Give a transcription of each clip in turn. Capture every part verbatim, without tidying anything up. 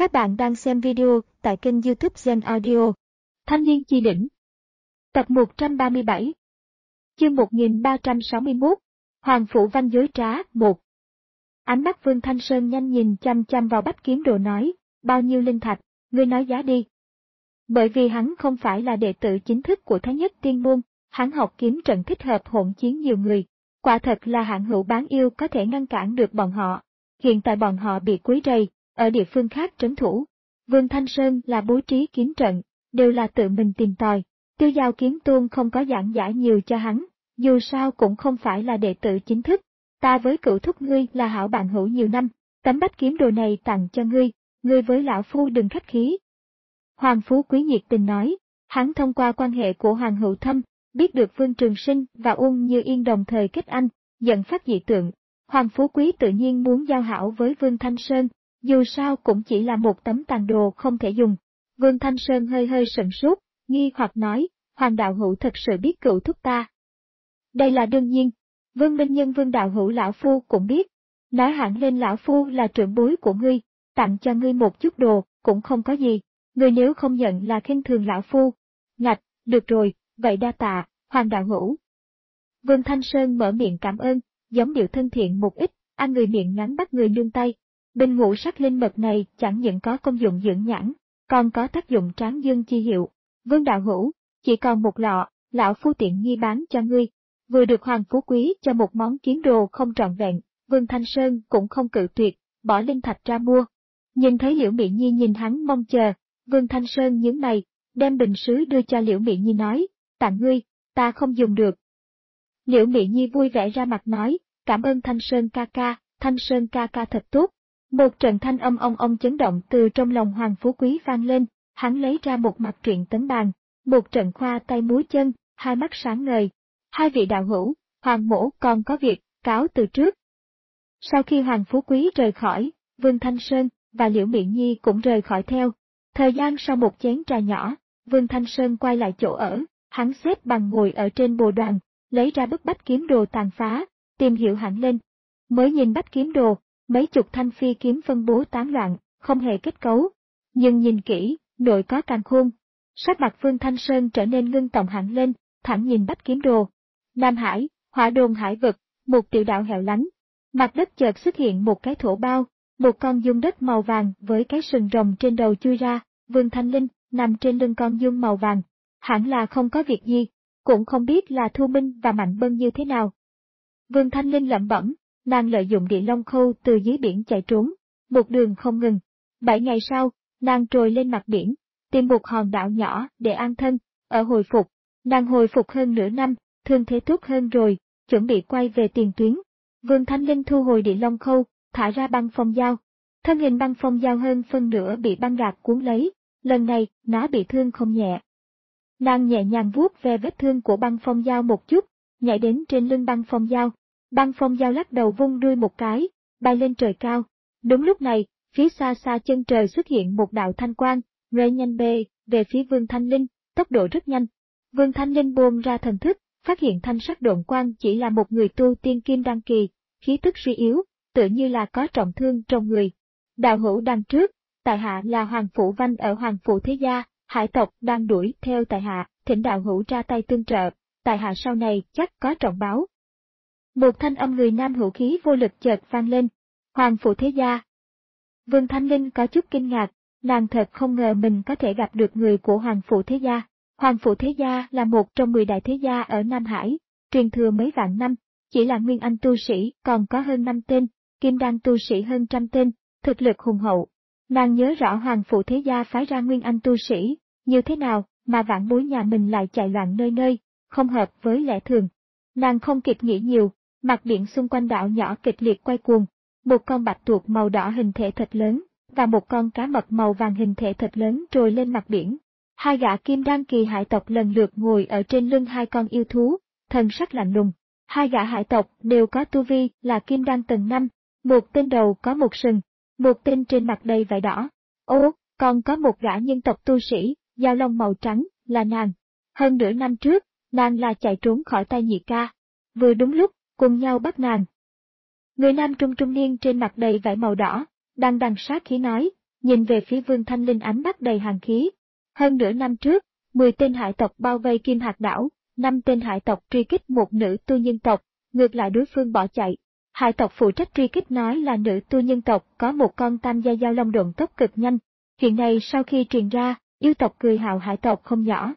Các bạn đang xem video tại kênh YouTube Gen Audio. Thanh niên chi đỉnh. Tập một trăm ba mươi bảy. Chương một nghìn ba trăm sáu mươi mốt. Hoàng Phủ Văn dối trá một. Ánh mắt Vương Thanh Sơn nhanh nhìn chăm chăm vào Bách Kiếm Đồ nói, bao nhiêu linh thạch, ngươi nói giá đi. Bởi vì hắn không phải là đệ tử chính thức của Thái Nhất Tiên Môn, hắn học kiếm trận thích hợp hỗn chiến nhiều người. Quả thật là hạng hữu bán yêu có thể ngăn cản được bọn họ. Hiện tại bọn họ bị quấy rầy, ở địa phương khác trấn thủ. Vương Thanh Sơn là bố trí kiếm trận, đều là tự mình tìm tòi. Tiêu Giao Kiếm Tôn không có giảng giải nhiều cho hắn, dù sao cũng không phải là đệ tử chính thức. Ta với cửu thúc ngươi là hảo bạn hữu nhiều năm, tấm Bách Kiếm Đồ này tặng cho ngươi, ngươi với lão phu đừng khách khí. Hoàng Phú Quý nhiệt tình nói, hắn thông qua quan hệ của Hoàng Hữu Thâm, biết được Vương Trường Sinh và Uông Như Yên đồng thời kết anh, dẫn phát dị tượng. Hoàng Phú Quý tự nhiên muốn giao hảo với Vương Thanh Sơn, dù sao cũng chỉ là một tấm tàn đồ không thể dùng. Vương Thanh Sơn hơi hơi sửng sốt, nghi hoặc nói, Hoàng đạo hữu thật sự biết cửu thúc ta. Đây là đương nhiên, Vương Minh Nhân Vương đạo hữu lão phu cũng biết, nói hẳn lên lão phu là trưởng bối của ngươi, tặng cho ngươi một chút đồ, cũng không có gì, ngươi nếu không nhận là khinh thường lão phu. Ngạch, được rồi, vậy đa tạ, Hoàng đạo hữu. Vương Thanh Sơn mở miệng cảm ơn, giống điệu thân thiện một ít, ăn người miệng ngắn bắt người nương tay. Bình ngũ sắc linh mật này chẳng những có công dụng dưỡng nhãn, còn có tác dụng tráng dương chi hiệu. Vương đạo hữu, chỉ còn một lọ, lão phu tiện nghi bán cho ngươi. Vừa được Hoàng Phú Quý cho một món kiếm đồ không trọn vẹn, Vương Thanh Sơn cũng không cự tuyệt, bỏ linh thạch ra mua. Nhìn thấy Liễu Mỹ Nhi nhìn hắn mong chờ, Vương Thanh Sơn nhướng mày, đem bình sứ đưa cho Liễu Mỹ Nhi nói, tặng ngươi, ta không dùng được. Liễu Mỹ Nhi vui vẻ ra mặt nói, cảm ơn Thanh Sơn ca ca, Thanh Sơn ca ca thật tốt. Một trận thanh âm ong ong chấn động từ trong lòng Hoàng Phú Quý vang lên, hắn lấy ra một mặt truyện tấn bàn, một trận khoa tay múa chân, hai mắt sáng ngời. Hai vị đạo hữu, Hoàng mỗ còn có việc, cáo từ trước. Sau khi Hoàng Phú Quý rời khỏi, Vương Thanh Sơn và Liễu Mỹ Nhi cũng rời khỏi theo. Thời gian sau một chén trà nhỏ, Vương Thanh Sơn quay lại chỗ ở, hắn xếp bằng ngồi ở trên bồ đoàn, lấy ra bức Bách Kiếm Đồ tàn phá, tìm hiểu hẳn lên. Mới nhìn Bách Kiếm Đồ, mấy chục thanh phi kiếm phân bố tán loạn, không hề kết cấu. Nhưng nhìn kỹ, nội có càn khôn. Sắc mặt Vương Thanh Sơn trở nên ngưng trọng hẳn lên, thẳng nhìn Bách Kiếm Đồ. Nam Hải, Hỏa Đồn Hải vực, một tiểu đạo hẻo lánh. Mặt đất chợt xuất hiện một cái thổ bao, một con giun đất màu vàng với cái sừng rồng trên đầu chui ra, Vương Thanh Linh nằm trên lưng con giun màu vàng. Hẳn là không có việc gì, cũng không biết là Thu Minh và Mạnh Bân như thế nào. Vương Thanh Linh lẩm bẩm, nàng lợi dụng địa long khâu từ dưới biển chạy trốn, một đường không ngừng. Bảy ngày sau, nàng trồi lên mặt biển, tìm một hòn đảo nhỏ để an thân, ở hồi phục. Nàng hồi phục hơn nửa năm, thương thế tốt hơn rồi, chuẩn bị quay về tiền tuyến. Vương Thanh Linh thu hồi địa long khâu, thả ra băng phong dao. Thân hình băng phong dao hơn phân nửa bị băng gạc cuốn lấy, lần này nó bị thương không nhẹ. Nàng nhẹ nhàng vuốt ve vết thương của băng phong dao một chút, nhảy đến trên lưng băng phong dao. Băng phong dao lắc đầu vung đuôi một cái, bay lên trời cao. Đúng lúc này, phía xa xa chân trời xuất hiện một đạo thanh quang, rơi nhanh bề về phía Vương Thanh Linh, tốc độ rất nhanh. Vương Thanh Linh buông ra thần thức, phát hiện thanh sắc độn quang chỉ là một người tu tiên kim đăng kỳ, khí tức suy yếu, tựa như là có trọng thương trong người. Đạo hữu đằng trước, tại hạ là Hoàng Phủ Văn ở Hoàng Phủ Thế Gia, hải tộc đang đuổi theo tại hạ, thỉnh đạo hữu ra tay tương trợ, tại hạ sau này chắc có trọng báo. Một thanh âm người nam hữu khí vô lực chợt vang lên, Hoàng Phủ Thế Gia. Vương Thanh Linh có chút kinh ngạc, nàng thật không ngờ mình có thể gặp được người của Hoàng Phủ Thế Gia. Hoàng Phủ Thế Gia là một trong mười đại thế gia ở Nam Hải, truyền thừa mấy vạn năm, chỉ là nguyên anh tu sĩ còn có hơn năm tên, kim đan tu sĩ hơn trăm tên, thực lực hùng hậu. Nàng nhớ rõ Hoàng Phủ Thế Gia phái ra nguyên anh tu sĩ, như thế nào mà vãn bối nhà mình lại chạy loạn nơi nơi, không hợp với lẽ thường. Nàng không kịp nghĩ nhiều, mặt biển xung quanh đảo nhỏ kịch liệt quay cuồng, một con bạch tuộc màu đỏ hình thể thật lớn, và một con cá mập màu vàng hình thể thật lớn trồi lên mặt biển. Hai gã kim đan kỳ hải tộc lần lượt ngồi ở trên lưng hai con yêu thú, thần sắc lạnh lùng. Hai gã hải tộc đều có tu vi là kim đan tầng năm, một tên đầu có một sừng, một tên trên mặt đầy vải đỏ. Ô, còn có một gã nhân tộc tu sĩ, dao lông màu trắng, là nàng. Hơn nửa năm trước, nàng là chạy trốn khỏi tay nhị ca. Vừa đúng lúc, cùng nhau bắt nàng. Người nam trung trung niên trên mặt đầy vải màu đỏ, đang đằng sát khí nói, nhìn về phía Vương Thanh Linh ánh mắt đầy hàn khí. Hơn nửa năm trước, mười tên hải tộc bao vây Kim Hạt đảo, năm tên hải tộc truy kích một nữ tu nhân tộc, ngược lại đối phương bỏ chạy. Hải tộc phụ trách truy kích nói là nữ tu nhân tộc có một con tam gia giao long độn tốc cực nhanh. Chuyện này sau khi truyền ra, yêu tộc cười hào hải tộc không nhỏ.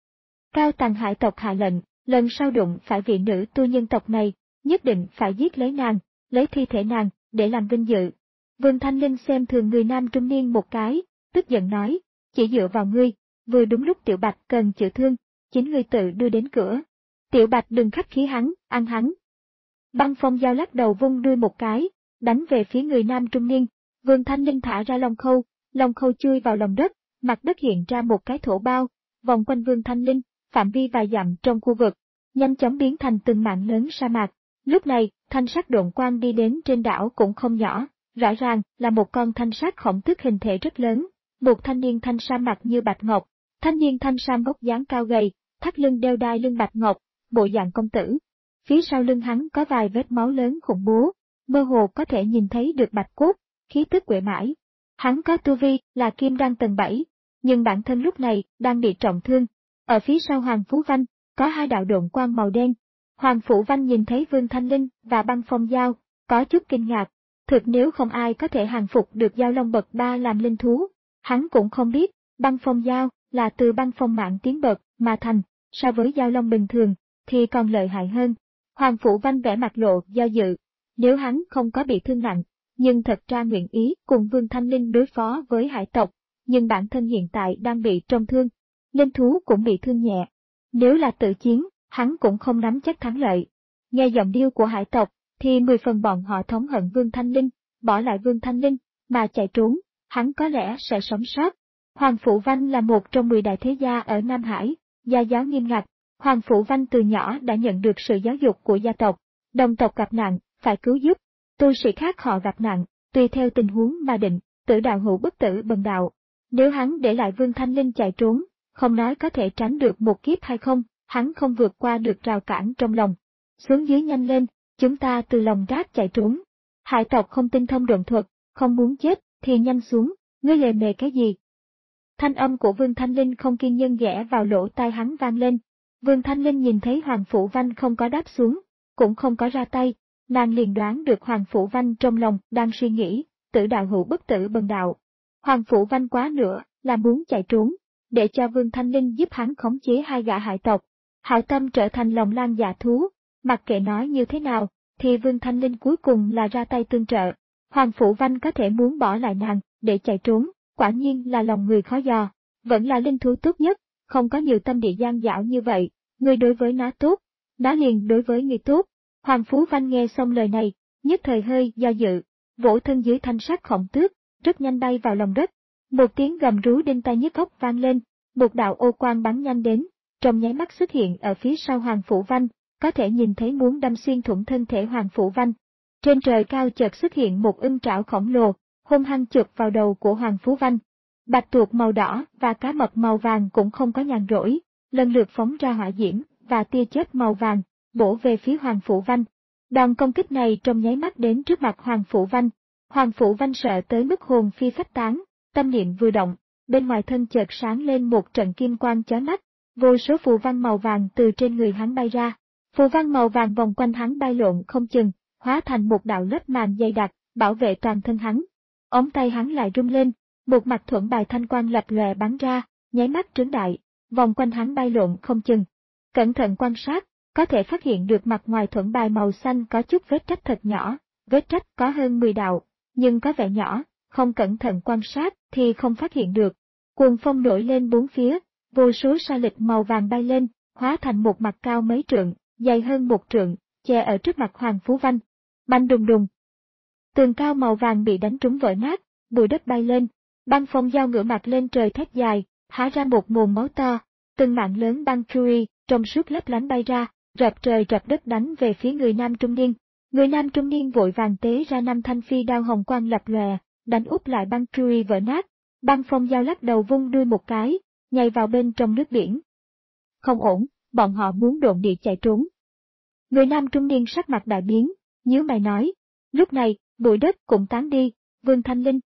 Cao tầng hải tộc hạ lệnh, lần sau đụng phải vị nữ tu nhân tộc này, nhất định phải giết lấy nàng, lấy thi thể nàng, để làm vinh dự. Vương Thanh Linh xem thường người nam trung niên một cái, tức giận nói, chỉ dựa vào ngươi, vừa đúng lúc Tiểu Bạch cần chữa thương, chính ngươi tự đưa đến cửa. Tiểu Bạch đừng khách khí hắn, ăn hắn. Băng Phong Giao lắc đầu vung đuôi một cái, đánh về phía người nam trung niên. Vương Thanh Linh thả ra long khâu, long khâu chui vào lòng đất, mặt đất hiện ra một cái thổ bao, vòng quanh Vương Thanh Linh, phạm vi vài dặm trong khu vực, nhanh chóng biến thành từng mảng lớn sa mạc. Lúc này, thanh sắc độn quang đi đến trên đảo cũng không nhỏ, rõ ràng là một con thanh sắc khổng tước hình thể rất lớn, một thanh niên thanh sa mặt như bạch ngọc, thanh niên thanh sa gốc dáng cao gầy, thắt lưng đeo đai lưng bạch ngọc, bộ dạng công tử. Phía sau lưng hắn có vài vết máu lớn khủng bố, mơ hồ có thể nhìn thấy được bạch cốt, khí tức quệ mãi. Hắn có tu vi là kim đan tầng bảy, nhưng bản thân lúc này đang bị trọng thương. Ở phía sau Hoàng Phú Văn, có hai đạo độn quang màu đen. Hoàng Phú Văn nhìn thấy Vương Thanh Linh và Băng Phong Giao, có chút kinh ngạc. Thực nếu không ai có thể hàng phục được giao long bậc ba làm linh thú, hắn cũng không biết, Băng Phong Giao là từ băng phong mạng tiến bậc mà thành, so với giao long bình thường, thì còn lợi hại hơn. Hoàng Phú Văn vẻ mặt lộ do dự, nếu hắn không có bị thương nặng, nhưng thật ra nguyện ý cùng Vương Thanh Linh đối phó với hải tộc, nhưng bản thân hiện tại đang bị trọng thương, linh thú cũng bị thương nhẹ. Nếu là tự chiến, hắn cũng không nắm chắc thắng lợi. Nghe giọng điệu của hải tộc, thì mười phần bọn họ thống hận Vương Thanh Linh, bỏ lại Vương Thanh Linh, mà chạy trốn, hắn có lẽ sẽ sống sót. Hoàng Phú Văn là một trong mười đại thế gia ở Nam Hải, gia giáo nghiêm ngặt. Hoàng Phú Văn từ nhỏ đã nhận được sự giáo dục của gia tộc, đồng tộc gặp nạn, phải cứu giúp, tu sĩ khác họ gặp nạn, tùy theo tình huống mà định, tử đạo hữu bất tử bần đạo. Nếu hắn để lại Vương Thanh Linh chạy trốn, không nói có thể tránh được một kiếp hay không, hắn không vượt qua được rào cản trong lòng. Xuống dưới nhanh lên, chúng ta từ lòng rác chạy trốn. Hải tộc không tinh thông độn thuật, không muốn chết, thì nhanh xuống, ngươi lề mề cái gì? Thanh âm của Vương Thanh Linh không kiên nhẫn ghé vào lỗ tai hắn vang lên. Vương Thanh Linh nhìn thấy Hoàng Phú Văn không có đáp xuống, cũng không có ra tay, nàng liền đoán được Hoàng Phú Văn trong lòng đang suy nghĩ, tử đạo hữu bất tử bần đạo. Hoàng Phú Văn quá nữa là muốn chạy trốn, để cho Vương Thanh Linh giúp hắn khống chế hai gã hải tộc. Hảo tâm trở thành lòng lan dạ thú, mặc kệ nói như thế nào, thì Vương Thanh Linh cuối cùng là ra tay tương trợ. Hoàng Phú Văn có thể muốn bỏ lại nàng, để chạy trốn, quả nhiên là lòng người khó dò, vẫn là linh thú tốt nhất, không có nhiều tâm địa gian dảo như vậy, người đối với nó tốt, nó liền đối với người tốt. Hoàng Phú Văn nghe xong lời này, nhất thời hơi do dự, vỗ thân dưới thanh sắc khổng tước, rất nhanh bay vào lòng đất. Một tiếng gầm rú đinh tai nhức óc vang lên, một đạo ô quang bắn nhanh đến, trong nháy mắt xuất hiện ở phía sau Hoàng Phú Văn, có thể nhìn thấy muốn đâm xuyên thủng thân thể Hoàng Phú Văn. Trên trời cao chợt xuất hiện một ưng trảo khổng lồ, hung hăng chụp vào đầu của Hoàng Phú Văn. Bạch tuộc màu đỏ và cá mập màu vàng cũng không có nhàn rỗi, lần lượt phóng ra hỏa diễm và tia chớp màu vàng, bổ về phía Hoàng Phú Văn. Đòn công kích này trong nháy mắt đến trước mặt Hoàng Phú Văn. Hoàng Phú Văn sợ tới mức hồn phi phách tán, tâm niệm vừa động, bên ngoài thân chợt sáng lên một trận kim quang chói mắt, vô số phù văn màu vàng từ trên người hắn bay ra. Phù văn màu vàng vòng quanh hắn bay lộn không chừng, hóa thành một đạo lớp màn dày đặc, bảo vệ toàn thân hắn. Ống tay hắn lại rung lên, một mặt thuẫn bài thanh quang lập lòe bắn ra, nháy mắt trướng đại, vòng quanh hắn bay lộn không chừng. Cẩn thận quan sát, có thể phát hiện được mặt ngoài thuẫn bài màu xanh có chút vết rách thật nhỏ, vết rách có hơn mười đạo, nhưng có vẻ nhỏ, không cẩn thận quan sát thì không phát hiện được. Cuồng phong nổi lên bốn phía, vô số sa lịch màu vàng bay lên, hóa thành một mặt cao mấy trượng, dày hơn một trượng, che ở trước mặt Hoàng Phú Văn. Banh đùng đùng. Tường cao màu vàng bị đánh trúng vỡ nát, bụi đất bay lên, Băng Phong Giao ngửa mặt lên trời thét dài, há ra một mồm máu to, từng mạng lớn băng fury trong suốt lấp lánh bay ra, rập trời rập đất đánh về phía người nam trung niên. Người nam trung niên vội vàng tế ra năm thanh phi đao hồng quang lập lòe, đánh úp lại băng fury vỡ nát. Băng Phong Giao lắc đầu vung đuôi một cái, nhảy vào bên trong nước biển. Không ổn, bọn họ muốn độn địa chạy trốn. Người nam trung niên sắc mặt đại biến, nhíu mày nói. Lúc này, bụi đất cũng tán đi, Vương Thanh Linh,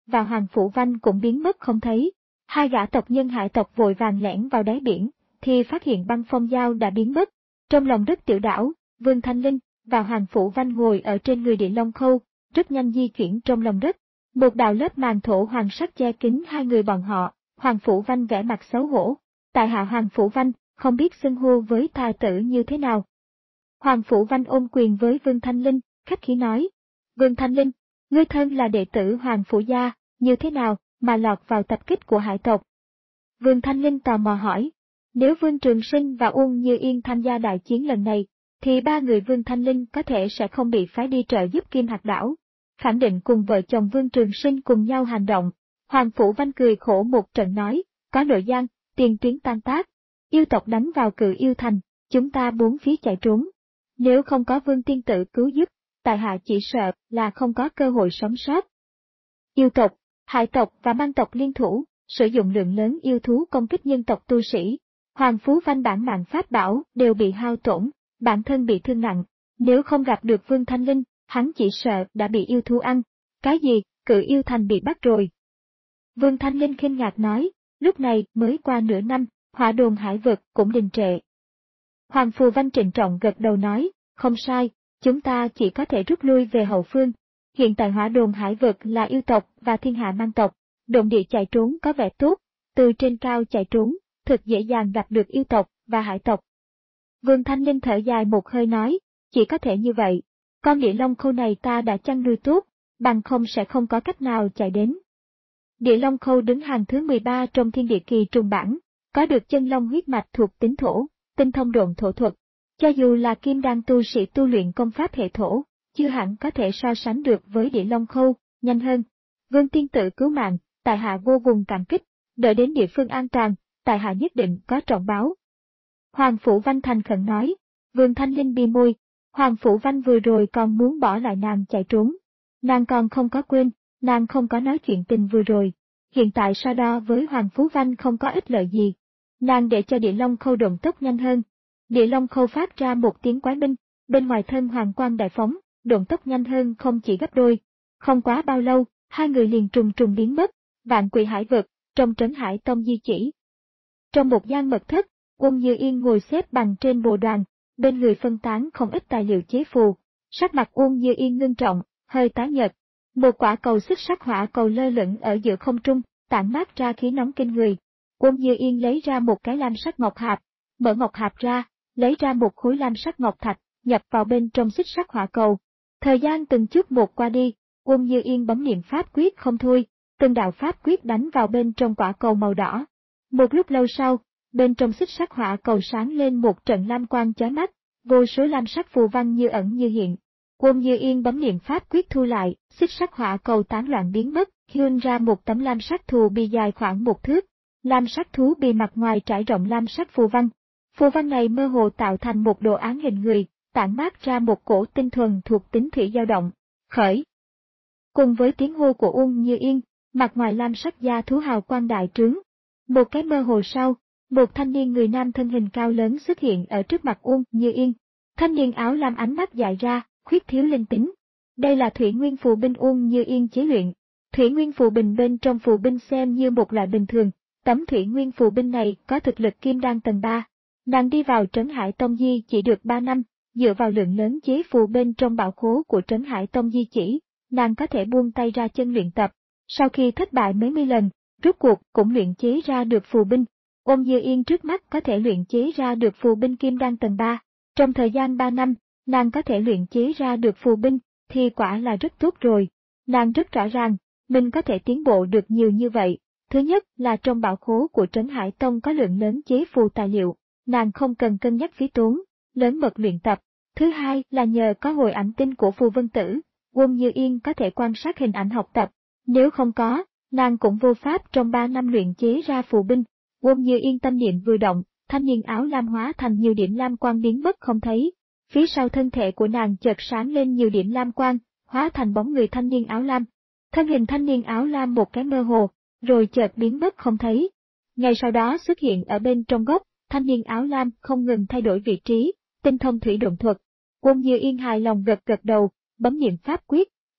và Hoàng Phủ Văn cũng biến mất không thấy. Hai gã tộc nhân Hải tộc vội vàng lẻn vào đáy biển, thì phát hiện băng phong dao đã biến mất. Trong lòng đất tiểu đảo, Vương Thanh Linh và Hoàng Phủ Văn ngồi ở trên người Địa Long Khâu, rất nhanh di chuyển trong lòng đất. Một đạo lớp màn thổ hoàng sắc che kín hai người bọn họ. Hoàng Phủ Văn vẻ mặt xấu hổ. Tại hạ Hoàng Phủ Văn, không biết xưng hô với thà tử như thế nào. Hoàng Phủ Văn ôm quyền với Vương Thanh Linh, khách khí nói. Vương Thanh Linh, ngươi thân là đệ tử Hoàng Phủ gia, như thế nào mà lọt vào tập kích của Hải tộc? Vương Thanh Linh tò mò hỏi. Nếu Vương Trường Sinh và Uông Như Yên tham gia đại chiến lần này, thì ba người Vương Thanh Linh có thể sẽ không bị phái đi trợ giúp Kim Hạt Đảo. Khẳng định cùng vợ chồng Vương Trường Sinh cùng nhau hành động. Hoàng Phủ Văn cười khổ một trận nói, có nội gian, tiền tuyến tan tác, yêu tộc đánh vào Cự Yêu Thành, chúng ta bốn phía chạy trốn. Nếu không có Vương Tiên Tử cứu giúp, tại hạ chỉ sợ là không có cơ hội sống sót. Yêu tộc, Hải tộc và Mang tộc liên thủ, sử dụng lượng lớn yêu thú công kích nhân tộc tu sĩ. Hoàng Phú Văn bản mạng pháp bảo đều bị hao tổn, bản thân bị thương nặng. Nếu không gặp được Vương Thanh Linh, hắn chỉ sợ đã bị yêu thú ăn. Cái gì, Cự Yêu Thành bị bắt rồi? Vương Thanh Linh kinh ngạc nói, lúc này mới qua nửa năm, hỏa đồn hải vực cũng đình trệ. Hoàng Phù Văn trịnh trọng gật đầu nói, không sai, chúng ta chỉ có thể rút lui về hậu phương. Hiện tại hỏa đồn hải vực là yêu tộc và thiên hạ Mang tộc, đồn địa chạy trốn có vẻ tốt, từ trên cao chạy trốn, thực dễ dàng gặp được yêu tộc và hải tộc. Vương Thanh Linh thở dài một hơi nói, chỉ có thể như vậy, con Địa Long Khâu này ta đã chăn nuôi tốt, bằng không sẽ không có cách nào chạy đến. Địa Long Khâu đứng hàng thứ mười ba trong thiên địa kỳ trùng bảng, có được chân long huyết mạch thuộc tính thổ, tinh thông độn thổ thuật. Cho dù là kim đan tu sĩ tu luyện công pháp hệ thổ, chưa hẳn có thể so sánh được với Địa Long Khâu, nhanh hơn. Vương Tiên Tử cứu mạng, tại hạ vô cùng cảm kích, đợi đến địa phương an toàn, tại hạ nhất định có trọng báo. Hoàng Phủ Văn thành khẩn nói, Vương Thanh Linh bi môi, Hoàng Phủ Văn vừa rồi còn muốn bỏ lại nàng chạy trốn. Nàng còn không có quên, nàng không có nói chuyện tình vừa rồi, hiện tại so đo với Hoàng Phú Văn không có ích lợi gì. Nàng để cho Địa Long Khâu độn tốc nhanh hơn. Địa Long Khâu phát ra một tiếng quái binh, bên ngoài thân hoàng quang đại phóng, độn tốc nhanh hơn không chỉ gấp đôi. Không quá bao lâu, hai người liền trùng trùng biến mất, vạn quỷ hải vực, trong trấn Hải Tông di chỉ. Trong một gian mật thất, Uông Như Yên ngồi xếp bằng trên bồ đoàn, bên người phân tán không ít tài liệu chế phù. Sắc mặt Uông Như Yên ngưng trọng, hơi tái nhợt. Một quả cầu xích sắc hỏa cầu lơ lửng ở giữa không trung, tản mát ra khí nóng kinh người. Uông Như Yên lấy ra một cái lam sắc ngọc hạp, mở ngọc hạp ra, lấy ra một khối lam sắc ngọc thạch, nhập vào bên trong xích sắc hỏa cầu. Thời gian từng chút một qua đi, Uông Như Yên bấm niệm pháp quyết không thôi, từng đạo pháp quyết đánh vào bên trong quả cầu màu đỏ. Một lúc lâu sau, bên trong xích sắc hỏa cầu sáng lên một trận lam quang chói mắt, vô số lam sắc phù văn như ẩn như hiện. Uông Như Yên bấm niệm pháp quyết thu lại, xích sắc hỏa cầu tán loạn biến mất, hiện ra một tấm lam sắc thù bì dài khoảng một thước. Lam sắc thú bì mặt ngoài trải rộng lam sắc phù văn. Phù văn này mơ hồ tạo thành một đồ án hình người, tản mát ra một cổ tinh thuần thuộc tính thủy dao động. Khởi. Cùng với tiếng hô của Uông Như Yên, mặt ngoài lam sắc da thú hào quang đại trướng. Một cái mơ hồ sau, một thanh niên người nam thân hình cao lớn xuất hiện ở trước mặt Uông Như Yên. Thanh niên áo lam ánh mắt dại ra, khuyết thiếu linh tính. Đây là Thủy Nguyên phù binh Uông Như Yên chế luyện. Thủy Nguyên phù binh bên trong phù binh xem như một loại bình thường. Tấm Thủy Nguyên phù binh này có thực lực kim đan tầng ba. Nàng đi vào Trấn Hải Tông Di chỉ được ba năm, dựa vào lượng lớn chế phù bên trong bảo khố của Trấn Hải Tông Di chỉ, nàng có thể buông tay ra chân luyện tập. Sau khi thất bại mấy mươi lần, rốt cuộc cũng luyện chế ra được phù binh. Ôn Như Yên trước mắt có thể luyện chế ra được phù binh kim đan tầng ba. Trong thời gian ba năm, nàng có thể luyện chế ra được phù binh, thì quả là rất tốt rồi. Nàng rất rõ ràng, mình có thể tiến bộ được nhiều như vậy. Thứ nhất là trong bảo khố của Trấn Hải Tông có lượng lớn chế phù tài liệu, nàng không cần cân nhắc phí tốn, lớn mật luyện tập. Thứ hai là nhờ có hồi ảnh tinh của phù vân tử, Uông Như Yên có thể quan sát hình ảnh học tập. Nếu không có, nàng cũng vô pháp trong ba năm luyện chế ra phù binh. Uông Như Yên tâm niệm vừa động, thanh niên áo lam hóa thành nhiều điểm lam quang biến mất không thấy. Phía sau thân thể của nàng chợt sáng lên nhiều điểm lam quang, hóa thành bóng người thanh niên áo lam. Thân hình thanh niên áo lam một cái mơ hồ, rồi chợt biến mất không thấy. Ngay sau đó xuất hiện ở bên trong gốc, thanh niên áo lam không ngừng thay đổi vị trí, tinh thông thủy độn thuật. Uông Như Yên hài lòng gật gật đầu, bấm niệm pháp quyết,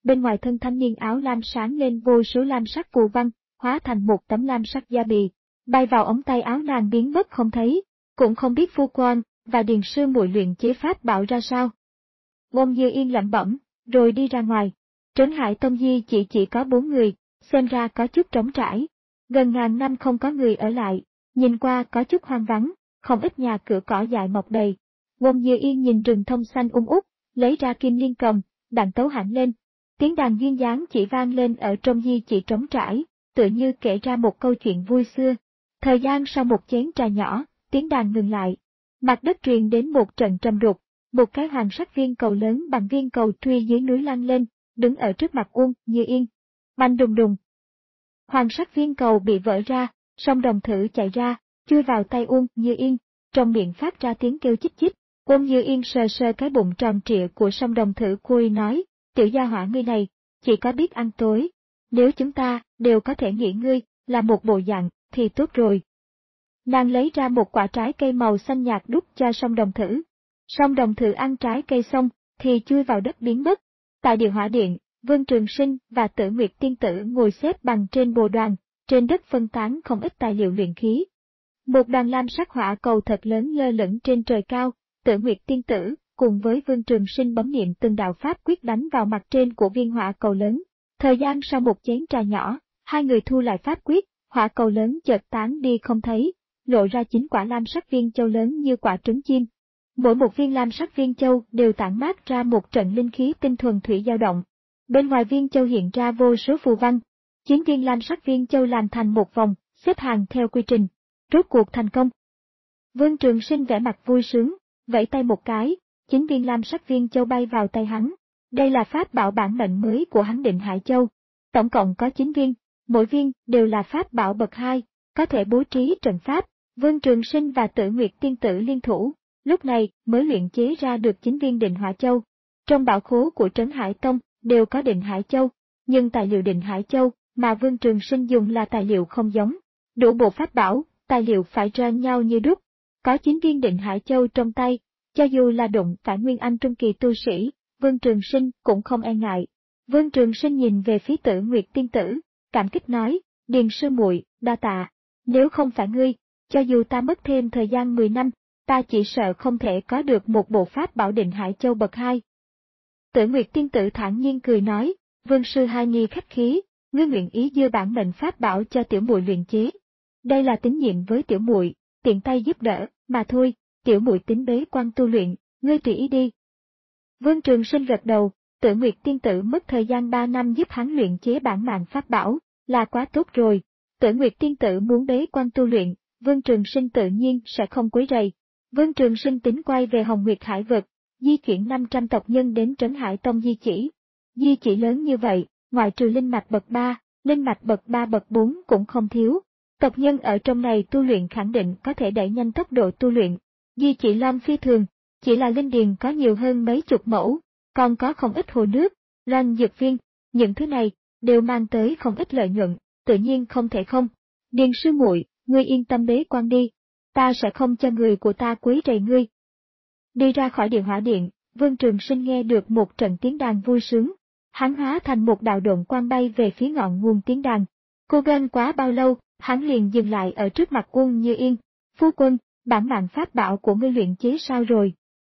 bên ngoài thân thanh niên áo lam sáng lên vô số lam sắc phù văn, hóa thành một tấm lam sắc da bì, bay vào ống tay áo nàng biến mất không thấy, cũng không biết Phu Quan và Điền sư muội luyện chế pháp bảo ra sao. Ôn Như Yên lẩm bẩm, rồi đi ra ngoài. Trấn Hải Tông Di chỉ chỉ có bốn người, xem ra có chút trống trải. Gần ngàn năm không có người ở lại, nhìn qua có chút hoang vắng, không ít nhà cửa cỏ dại mọc đầy. Ôn Như Yên nhìn rừng thông xanh um út, lấy ra kim liên cầm, đàn tấu hẳn lên. Tiếng đàn duyên dáng chỉ vang lên ở trong di chỉ trống trải, tựa như kể ra một câu chuyện vui xưa. Thời gian sau một chén trà nhỏ, tiếng đàn ngừng lại. Mặt đất truyền đến một trận trầm rục, một cái hoàng sắc viên cầu lớn bằng viên cầu truy dưới núi lăn lên, đứng ở trước mặt Uông Như Yên. Bành đùng đùng. Hoàng sắc viên cầu bị vỡ ra, song đồng thử chạy ra, chui vào tay Uông Như Yên, trong miệng phát ra tiếng kêu chích chích. Uông Như Yên sờ sờ cái bụng tròn trịa của song đồng thử cùi nói, tiểu gia hỏa ngươi này, chỉ có biết ăn tối. Nếu chúng ta đều có thể nghỉ ngươi, là một bộ dạng, thì tốt rồi. Nàng lấy ra một quả trái cây màu xanh nhạt đút cho song đồng thử. Song đồng thử ăn trái cây xong, thì chui vào đất biến mất. Tại Địa Hỏa Điện, Vương Trường Sinh và Tử Nguyệt Tiên Tử ngồi xếp bằng trên bồ đoàn, trên đất phân tán không ít tài liệu luyện khí. Một đoàn lam sắc hỏa cầu thật lớn lơ lửng trên trời cao, Tử Nguyệt Tiên Tử cùng với Vương Trường Sinh bấm niệm từng đạo pháp quyết đánh vào mặt trên của viên hỏa cầu lớn. Thời gian sau một chén trà nhỏ, hai người thu lại pháp quyết, hỏa cầu lớn chợt tán đi không thấy, lộ ra chín quả lam sắc viên châu lớn như quả trứng chim. Mỗi một viên lam sắc viên châu đều tản mát ra một trận linh khí tinh thuần thủy dao động. Bên ngoài viên châu hiện ra vô số phù văn. Chín viên lam sắc viên châu làm thành một vòng, xếp hàng theo quy trình. Rốt cuộc thành công. Vương Trường Sinh vẻ mặt vui sướng, vẫy tay một cái, chín viên lam sắc viên châu bay vào tay hắn. Đây là pháp bảo bản mệnh mới của hắn Định Hải Châu. Tổng cộng có chín viên, mỗi viên đều là pháp bảo bậc hai, có thể bố trí trận pháp. Vương Trường Sinh và Tử Nguyệt Tiên Tử liên thủ, lúc này mới luyện chế ra được chín viên Định Hỏa Châu. Trong bảo khố của Trấn Hải Tông đều có Định Hải Châu, nhưng tài liệu Định Hải Châu mà Vương Trường Sinh dùng là tài liệu không giống. Đủ bộ pháp bảo, tài liệu phải ren nhau như đúc. Có chín viên Định Hải Châu trong tay, cho dù là đụng phải nguyên anh trung kỳ tu sĩ, Vương Trường Sinh cũng không e ngại. Vương Trường Sinh nhìn về phía Tử Nguyệt Tiên Tử, cảm kích nói, Điền sư muội, đa tạ. Nếu không phải ngươi, cho dù ta mất thêm thời gian mười năm, ta chỉ sợ không thể có được một bộ pháp bảo Định Hải Châu bậc hai. Tử Nguyệt Tiên Tử thản nhiên cười nói, Vương sư hai nhi khách khí, ngươi nguyện ý đưa bản mệnh pháp bảo cho tiểu muội luyện chế. Đây là tín nhiệm với tiểu muội, tiện tay giúp đỡ, mà thôi, tiểu muội tính bế quan tu luyện, ngươi tùy ý đi. Vương Trường Sinh gật đầu, Tử Nguyệt Tiên Tử mất thời gian ba năm giúp hắn luyện chế bản mạng pháp bảo, là quá tốt rồi. Tử Nguyệt Tiên Tử muốn bế quan tu luyện, Vương Trường Sinh tự nhiên sẽ không quấy rầy. Vương Trường Sinh tính quay về Hồng Nguyệt Hải vực, di chuyển năm trăm tộc nhân đến Trấn Hải Tông di chỉ. Di chỉ lớn như vậy, ngoại trừ linh mạch bậc ba, linh mạch bậc ba bậc bốn cũng không thiếu. Tộc nhân ở trong này tu luyện khẳng định có thể đẩy nhanh tốc độ tu luyện. Di chỉ Lam phi thường, chỉ là linh điền có nhiều hơn mấy chục mẫu, còn có không ít hồ nước, loan dược viên, những thứ này đều mang tới không ít lợi nhuận, tự nhiên không thể không. Điền sư muội, ngươi yên tâm bế quan đi, ta sẽ không cho người của ta quấy rầy ngươi. Đi ra khỏi Địa Hỏa Điện, Vương Trường Sinh nghe được một trận tiếng đàn vui sướng, hắn hóa thành một đạo độn quang bay về phía ngọn nguồn tiếng đàn. Cô ghen quá bao lâu, hắn liền dừng lại ở trước mặt Uông Như Yên. Phu quân, bản mạng pháp bảo của ngươi luyện chế sao rồi?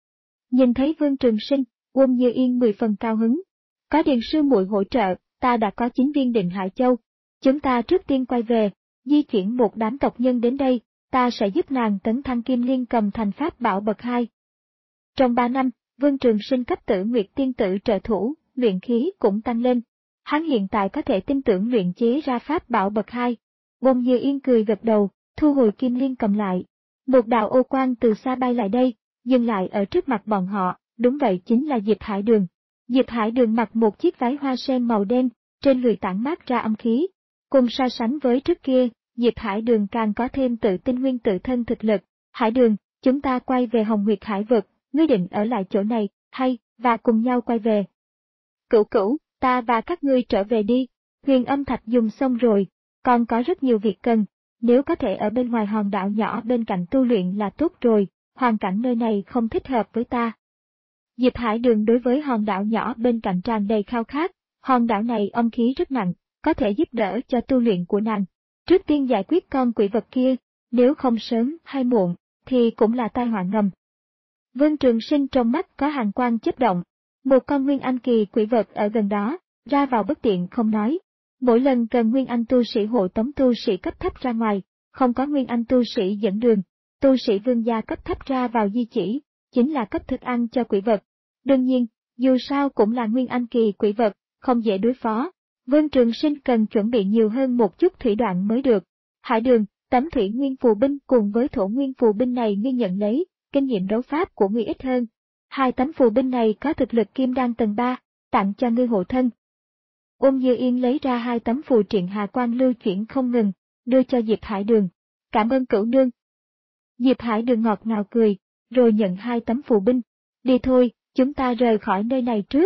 Nhìn thấy Vương Trường Sinh, Uông Như Yên mười phần cao hứng. Có Điền sư muội hỗ trợ, ta đã có chín viên Định Hải Châu. Chúng ta trước tiên quay về, di chuyển một đám tộc nhân đến đây, ta sẽ giúp nàng tấn thăng Kim Liên cầm thành pháp bảo bậc hai. Trong ba năm, Vương Trường Sinh cấp Tử Nguyệt Tiên Tử trợ thủ, luyện khí cũng tăng lên. Hắn hiện tại có thể tin tưởng luyện chế ra pháp bảo bậc hai. Uông Như Yên cười gật đầu, thu hồi Kim Liên cầm lại. Một đạo ô quang từ xa bay lại đây, dừng lại ở trước mặt bọn họ, đúng vậy chính là Diệp Hải Đường. Diệp Hải Đường mặc một chiếc váy hoa sen màu đen, trên người tản mát ra âm khí. Cùng so sánh với trước kia, Diệp Hải Đường càng có thêm tự tin nguyên tự thân thực lực. Hải Đường, chúng ta quay về Hồng Nguyệt Hải vực, ngươi định ở lại chỗ này, hay, và cùng nhau quay về. Cửu cửu, ta và các ngươi trở về đi, huyền âm thạch dùng xong rồi, còn có rất nhiều việc cần, nếu có thể ở bên ngoài hòn đảo nhỏ bên cạnh tu luyện là tốt rồi, hoàn cảnh nơi này không thích hợp với ta. Diệp Hải Đường đối với hòn đảo nhỏ bên cạnh tràn đầy khao khát, Hòn đảo này âm khí rất nặng, có thể giúp đỡ cho tu luyện của nàng. Trước tiên giải quyết con quỷ vật kia, nếu không sớm hay muộn, thì cũng là tai họa ngầm. Vương Trường Sinh trong mắt có hàn quang chớp động. Một con nguyên anh kỳ quỷ vật ở gần đó, ra vào bất tiện không nói. Mỗi lần cần nguyên anh tu sĩ hộ tống tu sĩ cấp thấp ra ngoài, không có nguyên anh tu sĩ dẫn đường, tu sĩ vương gia cấp thấp ra vào di chỉ, chính là cấp thức ăn cho quỷ vật. Đương nhiên, dù sao cũng là nguyên anh kỳ quỷ vật, không dễ đối phó. Vương Trường Sinh cần chuẩn bị nhiều hơn một chút thủy đoạn mới được. Hải Đường, tấm thủy nguyên phù binh cùng với thổ nguyên phù binh này ngươi nhận lấy, kinh nghiệm đấu pháp của ngươi ít hơn. Hai tấm phù binh này có thực lực kim đan tầng ba, tặng cho ngươi hộ thân. Ôn Như Yên lấy ra hai tấm phù triện hà quang lưu chuyển không ngừng, đưa cho Diệp Hải Đường. Cảm ơn cửu nương. Diệp Hải Đường ngọt ngào cười, rồi nhận hai tấm phù binh. Đi thôi, chúng ta rời khỏi nơi này trước.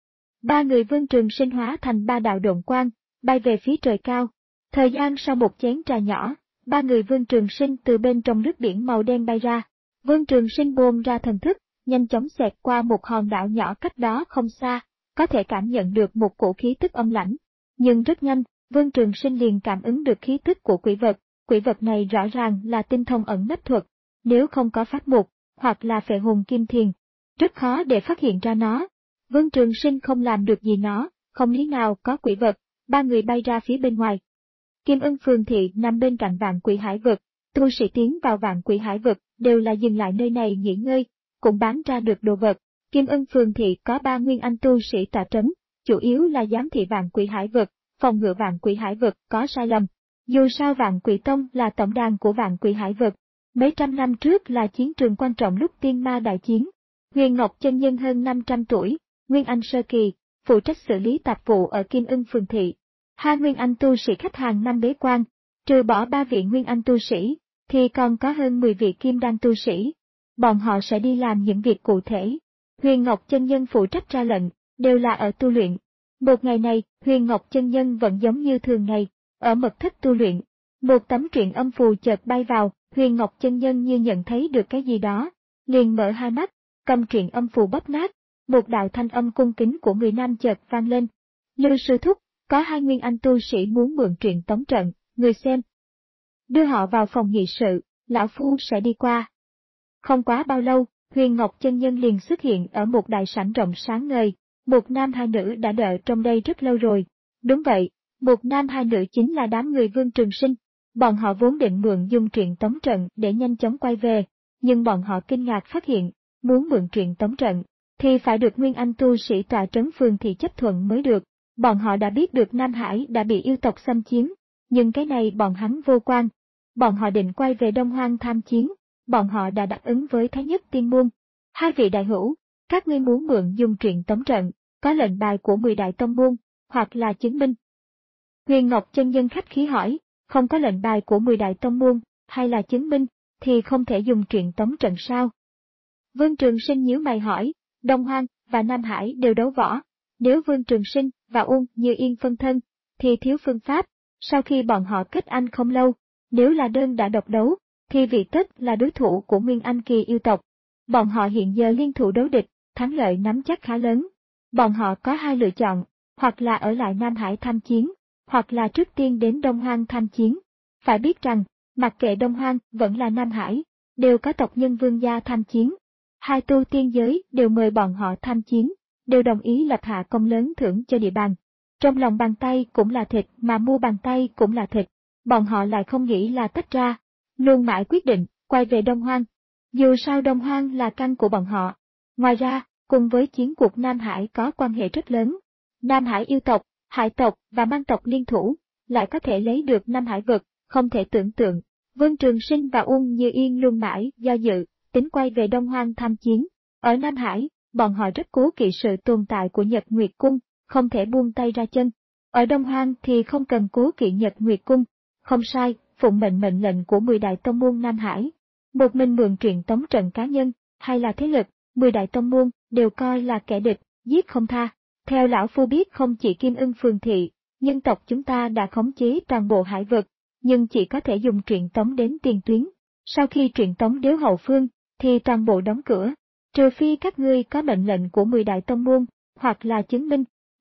Ba người Vương Trường Sinh hóa thành ba đạo độn quang, bay về phía trời cao. Thời gian sau một chén trà nhỏ, ba người Vương Trường Sinh từ bên trong nước biển màu đen bay ra. Vương Trường Sinh buông ra thần thức, nhanh chóng xẹt qua một hòn đảo nhỏ cách đó không xa, có thể cảm nhận được một cổ khí tức âm lãnh. Nhưng rất nhanh, Vương Trường Sinh liền cảm ứng được khí tức của quỷ vật. Quỷ vật này rõ ràng là tinh thông ẩn nấp thuật, nếu không có pháp mục, hoặc là phệ hồn kim thiền, rất khó để phát hiện ra nó. Vương Trường Sinh không làm được gì nó, không lý nào có quỷ vật. Ba người bay ra phía bên ngoài. Kim Ưng Phường Thị nằm bên cạnh vạn quỷ hải vực, tu sĩ tiến vào vạn quỷ hải vực đều là dừng lại nơi này nghỉ ngơi, cũng bán ra được đồ vật. Kim Ưng Phường Thị có ba nguyên anh tu sĩ tọa trấn, chủ yếu là giám thị vạn quỷ hải vực, phòng ngừa vạn quỷ hải vực có sai lầm. Dù sao Vạn Quỷ Tông là tổng đàn của Vạn Quỷ Hải vực, mấy trăm năm trước là chiến trường quan trọng lúc tiên ma đại chiến. Huyền Ngọc chân nhân hơn năm trăm tuổi, Nguyên Anh sơ kỳ, phụ trách xử lý tạp vụ ở Kim Ưng Phường Thị. Hai Nguyên Anh tu sĩ khách hàng năm bế quan, trừ bỏ ba vị Nguyên Anh tu sĩ, thì còn có hơn mười vị Kim Đan tu sĩ. Bọn họ sẽ đi làm những việc cụ thể. Huyền Ngọc chân nhân phụ trách ra lệnh, đều là ở tu luyện. Một ngày này, Huyền Ngọc chân nhân vẫn giống như thường ngày, ở mật thất tu luyện. Một tấm truyện âm phù chợt bay vào, Huyền Ngọc chân nhân như nhận thấy được cái gì đó, liền mở hai mắt, cầm truyện âm phù bóp nát. Một đạo thanh âm cung kính của người nam chợt vang lên. Lưu sư thúc, có hai nguyên anh tu sĩ muốn mượn truyện tống trận, người xem. Đưa họ vào phòng nghị sự, lão phu sẽ đi qua. Không quá bao lâu, Huyền Ngọc chân nhân liền xuất hiện ở một đại sảnh rộng sáng ngời. Một nam hai nữ đã đợi trong đây rất lâu rồi. Đúng vậy, một nam hai nữ chính là đám người Vương Trường Sinh. Bọn họ vốn định mượn dùng truyện tống trận để nhanh chóng quay về, nhưng bọn họ kinh ngạc phát hiện, muốn mượn truyện tống trận thì phải được Nguyên Anh tu sĩ tọa trấn phường thì chấp thuận mới được. Bọn họ đã biết được Nam Hải đã bị yêu tộc xâm chiếm, nhưng cái này bọn hắn vô quan. Bọn họ định quay về Đông Hoang tham chiến, bọn họ đã đáp ứng với Thái Nhất Tiên Môn. Hai vị đại hữu, các ngươi muốn mượn dùng truyện tống trận, có lệnh bài của mười đại tông môn, hoặc là chứng minh. Huyền Ngọc chân nhân khách khí hỏi, không có lệnh bài của mười đại tông môn, hay là chứng minh, thì không thể dùng truyện tống trận sao? Vương Trường Sinh nhíu mày hỏi, Đông Hoang và Nam Hải đều đấu võ, nếu Vương Trường Sinh và Ung Như Yên phân thân, thì thiếu phương pháp. Sau khi bọn họ kết anh không lâu, nếu là đơn đã độc đấu, thì vị tất là đối thủ của Nguyên Anh kỳ yêu tộc. Bọn họ hiện giờ liên thủ đấu địch, thắng lợi nắm chắc khá lớn. Bọn họ có hai lựa chọn, hoặc là ở lại Nam Hải tham chiến, hoặc là trước tiên đến Đông Hoang tham chiến. Phải biết rằng, mặc kệ Đông Hoang vẫn là Nam Hải, đều có tộc nhân vương gia tham chiến. Hai tu tiên giới đều mời bọn họ tham chiến, đều đồng ý lập hạ công lớn thưởng cho địa bàn. Trong lòng bàn tay cũng là thịt mà mua bàn tay cũng là thịt, bọn họ lại không nghĩ là tách ra, luôn mãi quyết định, quay về Đông Hoang. Dù sao Đông Hoang là căn của bọn họ. Ngoài ra, cùng với chiến cuộc Nam Hải có quan hệ rất lớn. Nam Hải yêu tộc, Hải tộc và Mang tộc liên thủ, lại có thể lấy được Nam Hải vực, không thể tưởng tượng. Vương Trường Sinh và Ung Như Yên luôn mãi do dự, tính quay về Đông Hoang tham chiến. Ở Nam Hải, bọn họ rất cố kỵ sự tồn tại của Nhật Nguyệt Cung, không thể buông tay ra chân. Ở Đông Hoang thì không cần cố kỵ Nhật Nguyệt Cung. Không sai, phụng mệnh mệnh lệnh của mười đại tông môn Nam Hải. Một mình mượn truyện tống trận cá nhân, hay là thế lực, mười đại tông môn đều coi là kẻ địch, giết không tha. Theo lão phu biết không chỉ Kim Ưng Phường Thị, nhân tộc chúng ta đã khống chế toàn bộ hải vực, nhưng chỉ có thể dùng truyện tống đến tiền tuyến. Sau khi truyện tống đến hậu phương, thì toàn bộ đóng cửa, trừ phi các ngươi có mệnh lệnh của mười đại tông môn, hoặc là chứng minh.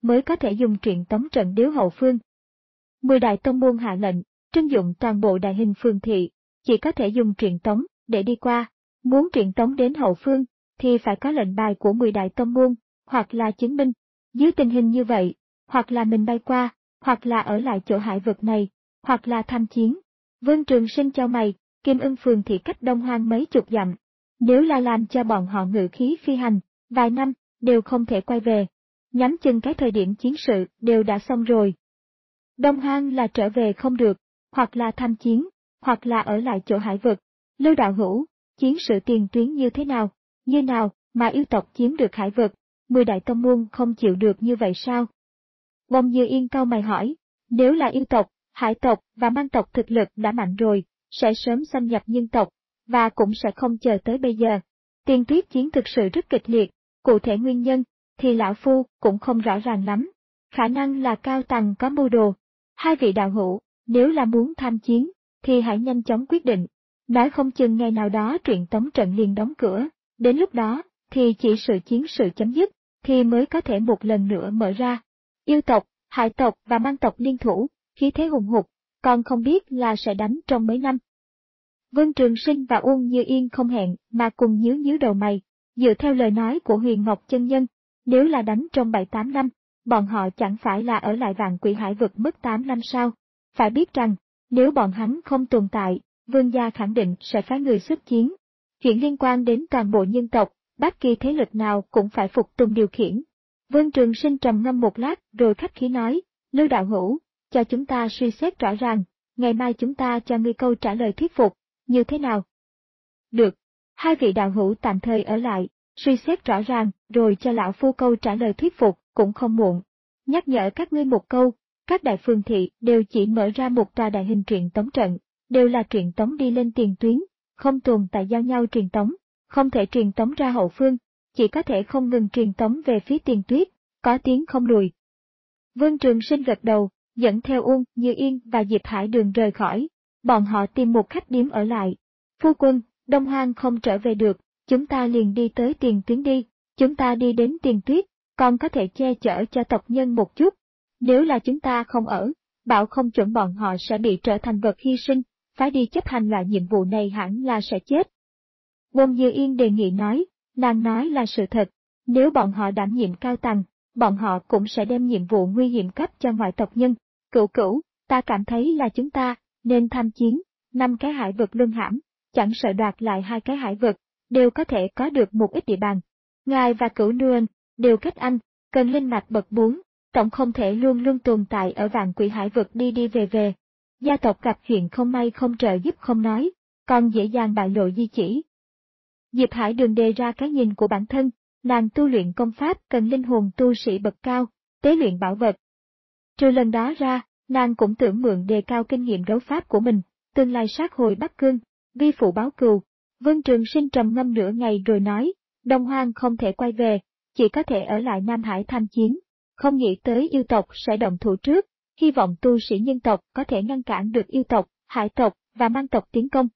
mới có thể dùng truyền tống trận điếu hậu phương. Mười đại tông môn hạ lệnh, trưng dụng toàn bộ đại hình phường thị, chỉ có thể dùng truyền tống để đi qua. Muốn truyền tống đến hậu phương, thì phải có lệnh bài của mười đại tông môn, hoặc là chứng minh. Dưới tình hình như vậy, hoặc là mình bay qua, hoặc là ở lại chỗ hải vực này, hoặc là tham chiến. Vương Trường Sinh chau mày, Kim Ưng phường thị cách Đông Hoang mấy chục dặm. Nếu là làm cho bọn họ ngự khí phi hành, vài năm, đều không thể quay về. Nhắm chừng cái thời điểm chiến sự đều đã xong rồi. Đông Hoang là trở về không được, hoặc là tham chiến, hoặc là ở lại chỗ hải vực. Lưu đạo hữu, chiến sự tiền tuyến như thế nào, như nào mà yêu tộc chiếm được hải vực, mười đại tông môn không chịu được như vậy sao? Bông Dư Yên cau mày hỏi, nếu là yêu tộc, hải tộc và mang tộc thực lực đã mạnh rồi, sẽ sớm xâm nhập nhân tộc, và cũng sẽ không chờ tới bây giờ. Tiền tuyết chiến thực sự rất kịch liệt, cụ thể nguyên nhân, thì lão phu cũng không rõ ràng lắm. Khả năng là cao tầng có mưu đồ. Hai vị đạo hữu, nếu là muốn tham chiến, thì hãy nhanh chóng quyết định. Nói không chừng ngày nào đó truyền tống trận liền đóng cửa, đến lúc đó, thì chỉ sự chiến sự chấm dứt, thì mới có thể một lần nữa mở ra. Yêu tộc, hải tộc và mang tộc liên thủ, khí thế hùng hục, còn không biết là sẽ đánh trong mấy năm. Vương Trường Sinh và Uông Như Yên không hẹn mà cùng nhíu nhíu đầu mày, dựa theo lời nói của Huyền Ngọc chân nhân, nếu là đánh trong bảy tám năm, bọn họ chẳng phải là ở lại Vạn Quỷ Hải vực mất tám năm sao? Phải biết rằng, nếu bọn hắn không tồn tại, Vương gia khẳng định sẽ phái người xuất chiến. Chuyện liên quan đến toàn bộ nhân tộc, bất kỳ thế lực nào cũng phải phục tùng điều khiển. Vương Trường Sinh trầm ngâm một lát rồi khách khí nói, Lưu đạo hữu, cho chúng ta suy xét rõ ràng, ngày mai chúng ta cho ngươi câu trả lời thuyết phục, như thế nào? Được, hai vị đạo hữu tạm thời ở lại, suy xét rõ ràng, rồi cho lão phu câu trả lời thuyết phục, cũng không muộn. Nhắc nhở các ngươi một câu, các đại phường thị đều chỉ mở ra một tòa đại hình truyền tống trận, đều là truyền tống đi lên tiền tuyến, không tồn tại giao nhau truyền tống, không thể truyền tống ra hậu phương, chỉ có thể không ngừng truyền tống về phía tiền tuyết, có tiếng không lùi. Vương Trường Sinh gật đầu, dẫn theo Uông Như Yên và Diệp Hải Đường rời khỏi, bọn họ tìm một khách điếm ở lại. Phu quân, Đông Hoang không trở về được, chúng ta liền đi tới tiền tuyến đi, chúng ta đi đến tiền tuyết, còn có thể che chở cho tộc nhân một chút. Nếu là chúng ta không ở, bảo không chuẩn bọn họ sẽ bị trở thành vật hy sinh, phải đi chấp hành loại nhiệm vụ này hẳn là sẽ chết. Uông Như Yên đề nghị nói, nàng nói là sự thật, nếu bọn họ đảm nhiệm cao tầng, bọn họ cũng sẽ đem nhiệm vụ nguy hiểm cấp cho ngoại tộc nhân. Cửu cửu, ta cảm thấy là chúng ta nên tham chiến, năm cái hải vực luân hãm, chẳng sợ đoạt lại hai cái hải vực, đều có thể có được một ít địa bàn. Ngài và Cửu Nương đều kết anh, cần linh mạch bậc bốn, tổng không thể luôn luôn tồn tại ở Vạn Quỷ Hải vực đi đi về về. Gia tộc gặp chuyện không may không trợ giúp không nói, còn dễ dàng bại lộ di chỉ. Diệp Hải Đường đề ra cái nhìn của bản thân, nàng tu luyện công pháp cần linh hồn tu sĩ bậc cao, tế luyện bảo vật. Trừ lần đó ra, nàng cũng tưởng mượn đề cao kinh nghiệm đấu pháp của mình, tương lai sát hồi Bắc Cương, vi phụ báo cừu. Vương Trường Sinh trầm ngâm nửa ngày rồi nói, Đông Hoang không thể quay về, chỉ có thể ở lại Nam Hải tham chiến, không nghĩ tới yêu tộc sẽ động thủ trước, hy vọng tu sĩ nhân tộc có thể ngăn cản được yêu tộc, hải tộc và mang tộc tiến công.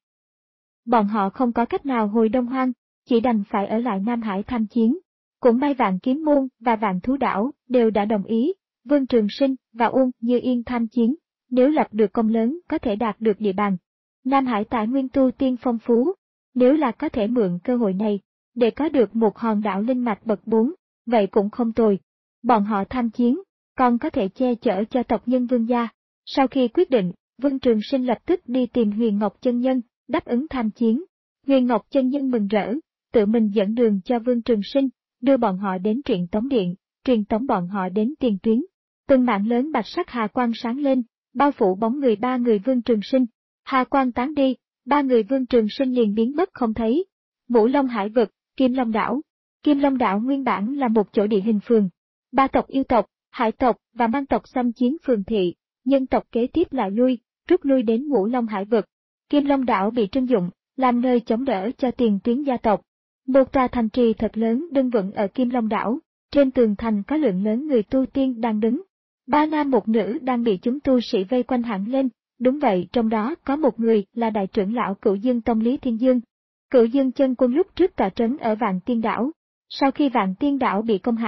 Bọn họ không có cách nào hồi Đông Hoang, chỉ đành phải ở lại Nam Hải tham chiến. Cũng may Vạn Kiếm Môn và Vạn Thú Đảo đều đã đồng ý, Vương Trường Sinh và Uông Như Yên tham chiến, nếu lập được công lớn có thể đạt được địa bàn. Nam Hải tài nguyên tu tiên phong phú, nếu là có thể mượn cơ hội này, để có được một hòn đảo linh mạch bậc bốn, vậy cũng không tồi. Bọn họ tham chiến, còn có thể che chở cho tộc nhân Vương gia. Sau khi quyết định, Vương Trường Sinh lập tức đi tìm Huyền Ngọc chân nhân, đáp ứng tham chiến. Huyền Ngọc chân nhân mừng rỡ, tự mình dẫn đường cho Vương Trường Sinh, đưa bọn họ đến truyền tống điện, truyền tống bọn họ đến tiền tuyến. Từng mạng lớn bạch sắc hà quang sáng lên, bao phủ bóng người ba người Vương Trường Sinh. Hà quang tán đi, ba người Vương Trường Sinh liền biến mất không thấy. Ngũ Long Hải vực, Kim Long đảo. Kim Long đảo nguyên bản là một chỗ địa hình phường. Ba tộc yêu tộc, hải tộc và mang tộc xâm chiến phường thị, nhân tộc kế tiếp lại lui, rút lui đến Ngũ Long Hải vực. Kim Long đảo bị trưng dụng, làm nơi chống đỡ cho tiền tuyến gia tộc. Một tòa thành trì thật lớn đứng vững ở Kim Long đảo, trên tường thành có lượng lớn người tu tiên đang đứng. Ba nam một nữ đang bị chúng tu sĩ vây quanh hẳn lên, đúng vậy trong đó có một người là đại trưởng lão Cửu Dương Tông Lý Thiên Dương. Cửu Dương chân quân lúc trước tọa trấn ở Vạn Tiên đảo. Sau khi Vạn Tiên đảo bị công hãm,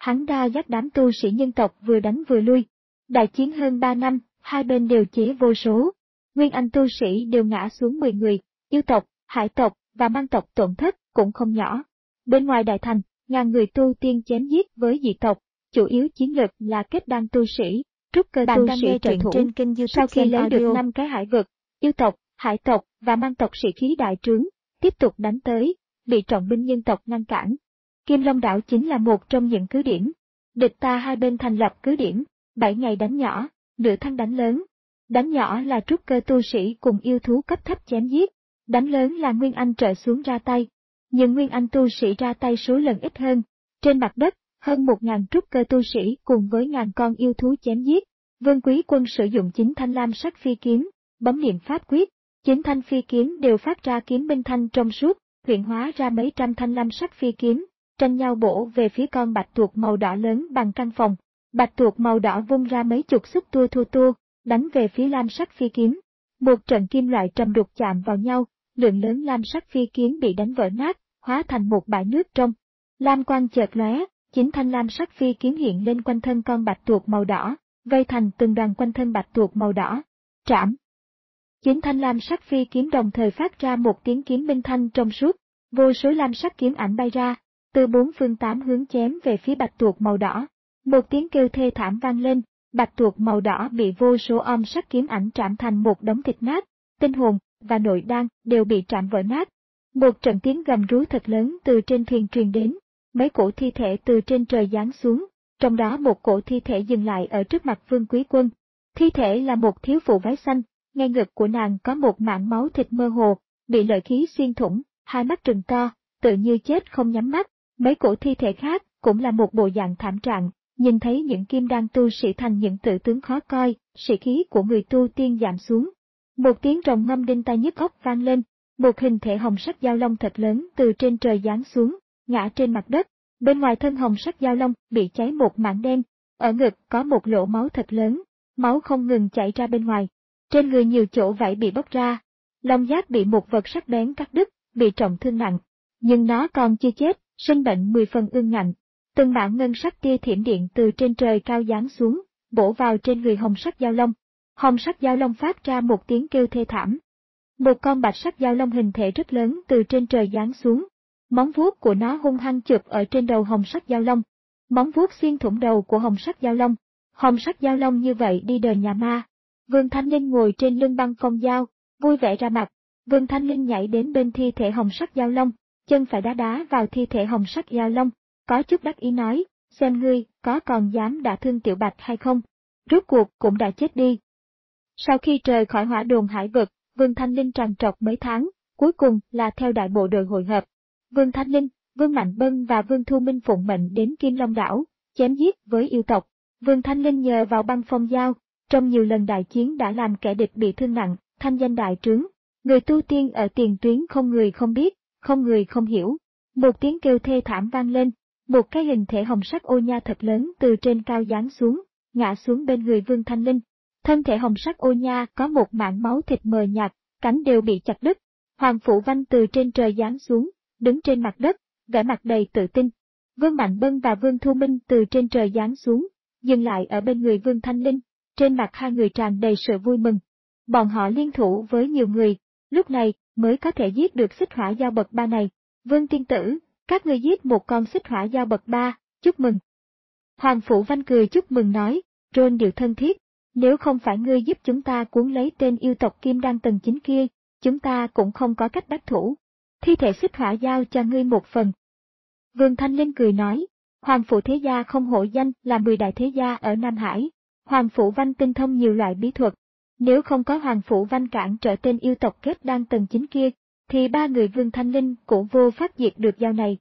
hắn đa dắt đám tu sĩ nhân tộc vừa đánh vừa lui. Đại chiến hơn ba năm, hai bên đều chế vô số. Nguyên Anh tu sĩ đều ngã xuống mười người, yêu tộc, hải tộc và mang tộc tổn thất cũng không nhỏ. Bên ngoài đại thành, ngàn người tu tiên chém giết với dị tộc, chủ yếu chiến lực là kết đan tu sĩ, trúc cơ tu sĩ trợ thủ. Trên kênh YouTube sau khi lấy được năm cái hải vực, yêu tộc, hải tộc và mang tộc sĩ khí đại trướng, tiếp tục đánh tới, bị trọng binh nhân tộc ngăn cản. Kim Long đảo chính là một trong những cứ điểm. Địch ta hai bên thành lập cứ điểm, bảy ngày đánh nhỏ, nửa tháng đánh lớn. Đánh nhỏ là trúc cơ tu sĩ cùng yêu thú cấp thấp chém giết, đánh lớn là Nguyên Anh trở xuống ra tay. Nhưng Nguyên Anh tu sĩ ra tay số lần ít hơn. Trên mặt đất, hơn một ngàn trúc cơ tu sĩ cùng với ngàn con yêu thú chém giết. Vương Quý Quân sử dụng chín thanh lam sắc phi kiếm, bấm niệm pháp quyết, chín thanh phi kiếm đều phát ra kiếm minh thanh trong suốt, luyện hóa ra mấy trăm thanh lam sắc phi kiếm, tranh nhau bổ về phía con bạch tuộc màu đỏ lớn bằng căn phòng. Bạch tuộc màu đỏ vung ra mấy chục xúc tua thua tua, đánh về phía lam sắc phi kiếm. Một trận kim loại trầm đục chạm vào nhau, lượng lớn lam sắc phi kiếm bị đánh vỡ nát, hóa thành một bãi nước trong. Lam quang chợt lóe, chín thanh lam sắc phi kiếm hiện lên quanh thân con bạch tuộc màu đỏ, vây thành từng đoàn quanh thân bạch tuộc màu đỏ. Trảm. Chín thanh lam sắc phi kiếm đồng thời phát ra một tiếng kiếm minh thanh trong suốt, vô số lam sắc kiếm ảnh bay ra, từ bốn phương tám hướng chém về phía bạch tuộc màu đỏ. Một tiếng kêu thê thảm vang lên, bạch tuộc màu đỏ bị vô số om sắc kiếm ảnh trảm thành một đống thịt nát, tinh hồn và nội đan đều bị trảm vỡ nát. Một trận tiếng gầm rú thật lớn từ trên thuyền truyền đến, mấy cổ thi thể từ trên trời giáng xuống, trong đó một cổ thi thể dừng lại ở trước mặt Vương Quý Quân. Thi thể là một thiếu phụ váy xanh, ngay ngực của nàng có một mảng máu thịt mơ hồ, bị lợi khí xuyên thủng, hai mắt trừng to, tự như chết không nhắm mắt. Mấy cổ thi thể khác cũng là một bộ dạng thảm trạng, nhìn thấy những kim đan tu sĩ thành những tự tướng khó coi, sĩ khí của người tu tiên giảm xuống. Một tiếng rồng ngâm đinh tai nhức óc vang lên, một hình thể hồng sắc dao long thật lớn từ trên trời giáng xuống, ngã trên mặt đất. Bên ngoài thân hồng sắc dao long bị cháy một mảng đen, ở ngực có một lỗ máu thật lớn, máu không ngừng chảy ra bên ngoài. Trên người nhiều chỗ vảy bị bóc ra, long giác bị một vật sắc bén cắt đứt, bị trọng thương nặng. Nhưng nó còn chưa chết, sinh bệnh mười phần ương ngạnh. Từng mảng ngân sắc tia thiểm điện từ trên trời cao giáng xuống, bổ vào trên người hồng sắc dao long. Hồng sắc dao long phát ra một tiếng kêu thê thảm. Một con bạch sắc dao long hình thể rất lớn từ trên trời giáng xuống. Móng vuốt của nó hung hăng chụp ở trên đầu hồng sắc dao long. Móng vuốt xuyên thủng đầu của hồng sắc dao long. Hồng sắc dao long như vậy đi đời nhà ma. Vương Thanh Linh ngồi trên lưng băng phong dao, vui vẻ ra mặt. Vương Thanh Linh nhảy đến bên thi thể hồng sắc dao long, chân phải đá đá vào thi thể hồng sắc dao long, có chút đắc ý nói, xem ngươi có còn dám đả thương tiểu bạch hay không, rốt cuộc cũng đã chết đi. Sau khi rời khỏi hỏa đồn hải vực, Vương Thanh Linh trằn trọc mấy tháng, cuối cùng là theo đại bộ đội hội hợp. Vương Thanh Linh, Vương Mạnh Bân và Vương Thu Minh phụng mệnh đến Kim Long đảo, chém giết với yêu tộc. Vương Thanh Linh nhờ vào băng phong dao, trong nhiều lần đại chiến đã làm kẻ địch bị thương nặng, thanh danh đại trướng. Người tu tiên ở tiền tuyến không người không biết, không người không hiểu. Một tiếng kêu thê thảm vang lên, một cái hình thể hồng sắc ô nha thật lớn từ trên cao giáng xuống, ngã xuống bên người Vương Thanh Linh. Thân thể hồng sắc ô nha có một mảng máu thịt mờ nhạt, cánh đều bị chặt đứt. Hoàng Phủ Văn từ trên trời giáng xuống, đứng trên mặt đất, vẻ mặt đầy tự tin. Vương Mạnh Bân và Vương Thu Minh từ trên trời giáng xuống, dừng lại ở bên người Vương Thanh Linh, trên mặt hai người tràn đầy sự vui mừng. Bọn họ liên thủ với nhiều người, lúc này mới có thể giết được xích hỏa dao bậc ba này. Vương tiên tử, các ngươi giết một con xích hỏa dao bậc ba, chúc mừng. Hoàng Phủ Văn cười chúc mừng nói, Ron điệu thân thiết, nếu không phải ngươi giúp chúng ta cuốn lấy tên yêu tộc kim đan tầng chín kia, chúng ta cũng không có cách đắc thủ. Thi thể xích hỏa giao cho ngươi một phần. Vương Thanh Linh cười nói, Hoàng Phủ Thế Gia không hổ danh là mười đại thế gia ở Nam Hải. Hoàng Phủ Văn tinh thông nhiều loại bí thuật. Nếu không có Hoàng Phủ Văn cản trở tên yêu tộc kết đan tầng chín kia, thì ba người Vương Thanh Linh cũng vô phát diệt được dao này.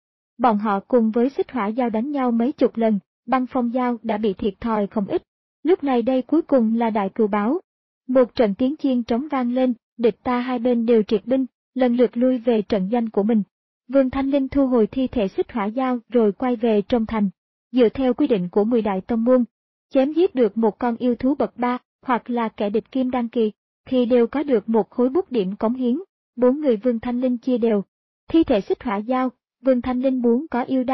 Bọn họ cùng với xích hỏa dao đánh nhau mấy chục lần, băng phong dao đã bị thiệt thòi không ít. Lúc này đây cuối cùng là đại cừu báo. Một trận tiếng chiên trống vang lên, địch ta hai bên đều triệt binh, lần lượt lui về trận doanh của mình. Vương Thanh Linh thu hồi thi thể xích hỏa dao rồi quay về trong thành. Dựa theo quy định của mười đại tông môn, chém giết được một con yêu thú bậc ba, hoặc là kẻ địch kim đan kỳ, thì đều có được một khối bút điểm cống hiến. Bốn người Vương Thanh Linh chia đều. Thi thể xích hỏa dao, Vương Thanh Linh muốn có yêu đan,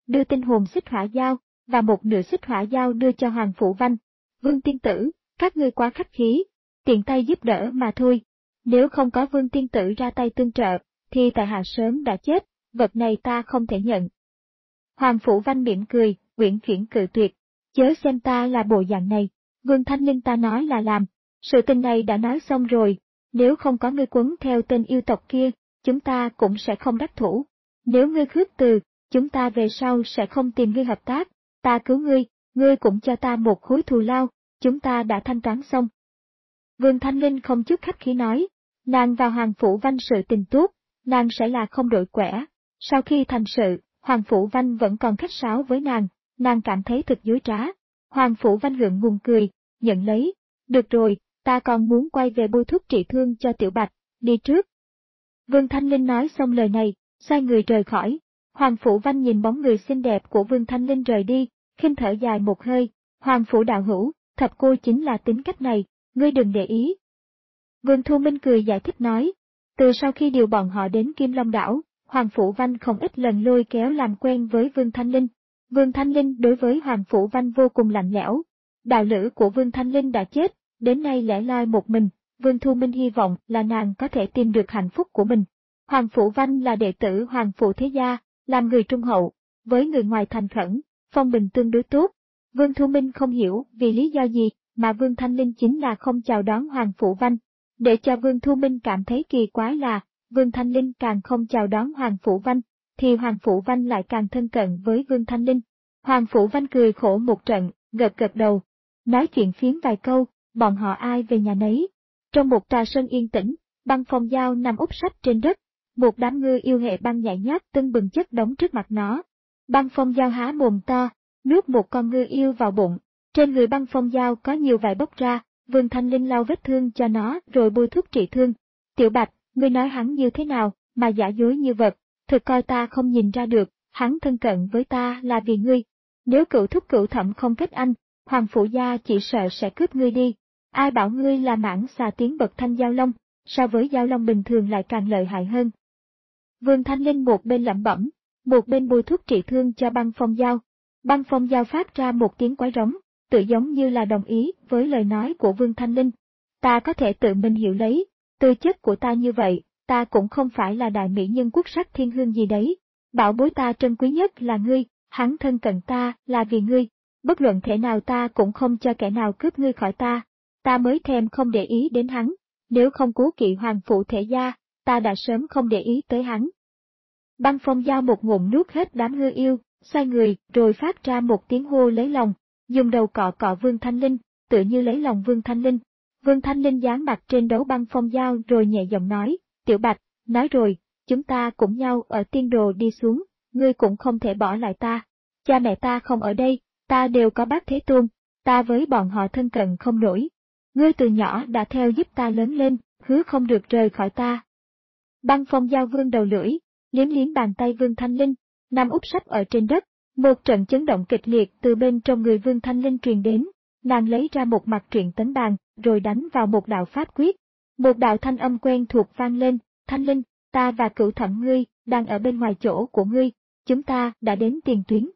đưa tinh hồn xích hỏa dao, và một nửa xích hỏa dao đưa cho Hoàng Phủ Văn. Vương tiên tử, các ngươi quá khách khí, tiện tay giúp đỡ mà thôi. Nếu không có Vương tiên tử ra tay tương trợ, thì tại hạ sớm đã chết, vật này ta không thể nhận. Hoàng Phủ Văn mỉm cười, uyển chuyển cự tuyệt, chớ xem ta là bộ dạng này, Vương Thanh Linh ta nói là làm, sự tình này đã nói xong rồi, nếu không có ngươi quấn theo tên yêu tộc kia, chúng ta cũng sẽ không đắc thủ. Nếu ngươi khước từ, chúng ta về sau sẽ không tìm ngươi hợp tác, ta cứu ngươi, ngươi cũng cho ta một khối thù lao, chúng ta đã thanh toán xong. Vương Thanh Linh không chút khách khí nói, nàng và Hoàng Phủ Văn sự tình tốt, nàng sẽ là không đổi quẻ. Sau khi thành sự, Hoàng Phủ Văn vẫn còn khách sáo với nàng, nàng cảm thấy thật dối trá. Hoàng Phủ Văn gượng ngùng cười, nhận lấy, được rồi, ta còn muốn quay về bôi thuốc trị thương cho Tiểu Bạch, đi trước. Vương Thanh Linh nói xong lời này, xoay người rời khỏi. Hoàng Phủ Văn nhìn bóng người xinh đẹp của Vương Thanh Linh rời đi, khinh thở dài một hơi, Hoàng Phủ đạo hữu, thập cô chính là tính cách này, ngươi đừng để ý. Vương Thu Minh cười giải thích nói, từ sau khi điều bọn họ đến Kim Long Đảo, Hoàng Phủ Văn không ít lần lôi kéo làm quen với Vương Thanh Linh. Vương Thanh Linh đối với Hoàng Phủ Văn vô cùng lạnh lẽo. Đạo lữ của Vương Thanh Linh đã chết, đến nay lẻ loi một mình, Vương Thu Minh hy vọng là nàng có thể tìm được hạnh phúc của mình. Hoàng Phủ Văn là đệ tử Hoàng Phủ Thế Gia, làm người trung hậu, với người ngoài thành khẩn, phong bình tương đối tốt. Vương Thu Minh không hiểu vì lý do gì mà Vương Thanh Linh chính là không chào đón Hoàng Phủ Văn. Để cho Vương Thu Minh cảm thấy kỳ quái là, Vương Thanh Linh càng không chào đón Hoàng Phủ Văn, thì Hoàng Phủ Văn lại càng thân cận với Vương Thanh Linh. Hoàng Phủ Văn cười khổ một trận, gật gật đầu. Nói chuyện phiếm vài câu, bọn họ ai về nhà nấy. Trong một trà sân yên tĩnh, Băng Phong Dao nằm úp sách trên đất, một đám ngư yêu hệ băng nhảy nhót tưng bừng chất đống trước mặt nó. Băng Phong Dao há mồm to, nuốt một con ngư yêu vào bụng, trên người Băng Phong Dao có nhiều vải bốc ra, Vương Thanh Linh lau vết thương cho nó rồi bôi thuốc trị thương. Tiểu Bạch, ngươi nói hắn như thế nào, mà giả dối như vật, thực coi ta không nhìn ra được, hắn thân cận với ta là vì ngươi. Nếu cửu thúc cửu thẩm không kết anh, Hoàng Phủ Gia chỉ sợ sẽ cướp ngươi đi. Ai bảo ngươi là mãng xà tiến bậc thanh giao long, so với giao long bình thường lại càng lợi hại hơn. Vương Thanh Linh một bên lẩm bẩm, một bên bôi thuốc trị thương cho Băng Phong Dao. Băng Phong Dao phát ra một tiếng quái rống, tự giống như là đồng ý với lời nói của Vương Thanh Linh. Ta có thể tự mình hiểu lấy, tư chất của ta như vậy, ta cũng không phải là đại mỹ nhân quốc sắc thiên hương gì đấy. Bảo bối ta trân quý nhất là ngươi, hắn thân cận ta là vì ngươi, bất luận thể nào ta cũng không cho kẻ nào cướp ngươi khỏi ta. Ta mới thèm không để ý đến hắn, nếu không cố kỵ Hoàng Phủ Thế Gia, ta đã sớm không để ý tới hắn. Băng Phong Dao một ngụm nuốt hết đám hư yêu, xoay người rồi phát ra một tiếng hô lấy lòng, dùng đầu cọ cọ Vương Thanh Linh, tựa như lấy lòng Vương Thanh Linh. Vương Thanh Linh dán mặt trên đấu Băng Phong Dao rồi nhẹ giọng nói, Tiểu Bạch, nói rồi, chúng ta cũng nhau ở tiên đồ đi xuống, ngươi cũng không thể bỏ lại ta. Cha mẹ ta không ở đây, ta đều có Bác Thế Tôn, ta với bọn họ thân cận không nổi. Ngươi từ nhỏ đã theo giúp ta lớn lên, hứa không được rời khỏi ta. Băng Phong Dao vương đầu lưỡi, liếm liếm bàn tay Vương Thanh Linh, nằm úp sấp ở trên đất, một trận chấn động kịch liệt từ bên trong người Vương Thanh Linh truyền đến, nàng lấy ra một mặt truyện tấn bàn, rồi đánh vào một đạo pháp quyết. Một đạo thanh âm quen thuộc vang lên, Thanh Linh, ta và cửu thẩm ngươi, đang ở bên ngoài chỗ của ngươi, chúng ta đã đến tiền tuyến.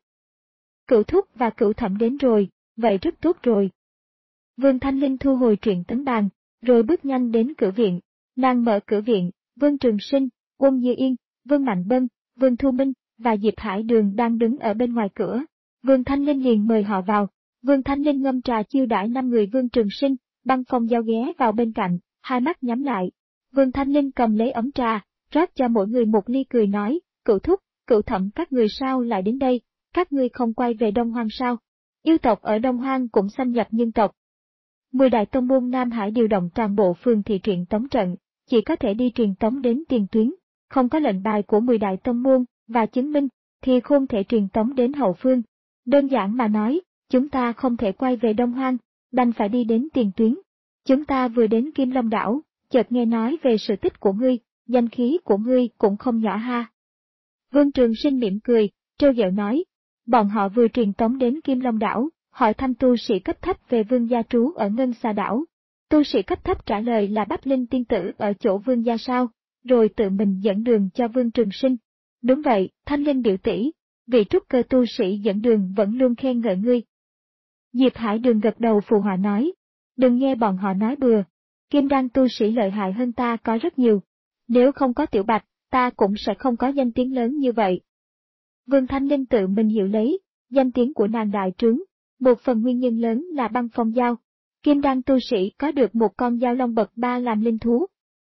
Cửu thúc và cửu thẩm đến rồi, vậy rất tốt rồi. Vương Thanh Linh thu hồi truyện tấn bàn, rồi bước nhanh đến cửa viện, nàng mở cửa viện, Vương Trường Sinh, Uông Như Yên, Vương Mạnh Bân, Vương Thu Minh và Diệp Hải Đường đang đứng ở bên ngoài cửa. Vương Thanh Linh liền mời họ vào. Vương Thanh Linh ngâm trà chiêu đãi năm người Vương Trường Sinh, Băng Phong Dao ghé vào bên cạnh, hai mắt nhắm lại. Vương Thanh Linh cầm lấy ấm trà, rót cho mỗi người một ly cười nói, cửu thúc, cửu thẩm các người sao lại đến đây, các ngươi không quay về Đông Hoang sao? Yêu tộc ở Đông Hoang cũng xâm nhập nhân tộc. Mười đại tông môn Nam Hải điều động toàn bộ phường thị truyền tống trận, chỉ có thể đi truyền tống đến tiền tuyến, không có lệnh bài của mười đại tông môn và chứng minh, thì không thể truyền tống đến hậu phương. Đơn giản mà nói, chúng ta không thể quay về Đông Hoang, đành phải đi đến tiền tuyến. Chúng ta vừa đến Kim Long Đảo, chợt nghe nói về sự tích của ngươi, danh khí của ngươi cũng không nhỏ ha. Vương Trường Sinh mỉm cười, trêu ghẹo nói, bọn họ vừa truyền tống đến Kim Long Đảo, hỏi thăm tu sĩ cấp thấp về Vương gia trú ở Ngân Xà Đảo. Tu sĩ cấp thấp trả lời là Bách Linh tiên tử ở chỗ Vương gia sao, rồi tự mình dẫn đường cho Vương Trường Sinh. Đúng vậy, Thanh Linh biểu tỷ, vị trúc cơ tu sĩ dẫn đường vẫn luôn khen ngợi ngươi. Diệp Hải Đường gật đầu phù họa nói, đừng nghe bọn họ nói bừa, kim đan tu sĩ lợi hại hơn ta có rất nhiều, nếu không có Tiểu Bạch, ta cũng sẽ không có danh tiếng lớn như vậy. Vương Thanh Linh tự mình hiểu lấy, danh tiếng của nàng đại trướng, một phần nguyên nhân lớn là băng phong dao. Kim đan tu sĩ có được một con dao long bậc ba làm linh thú.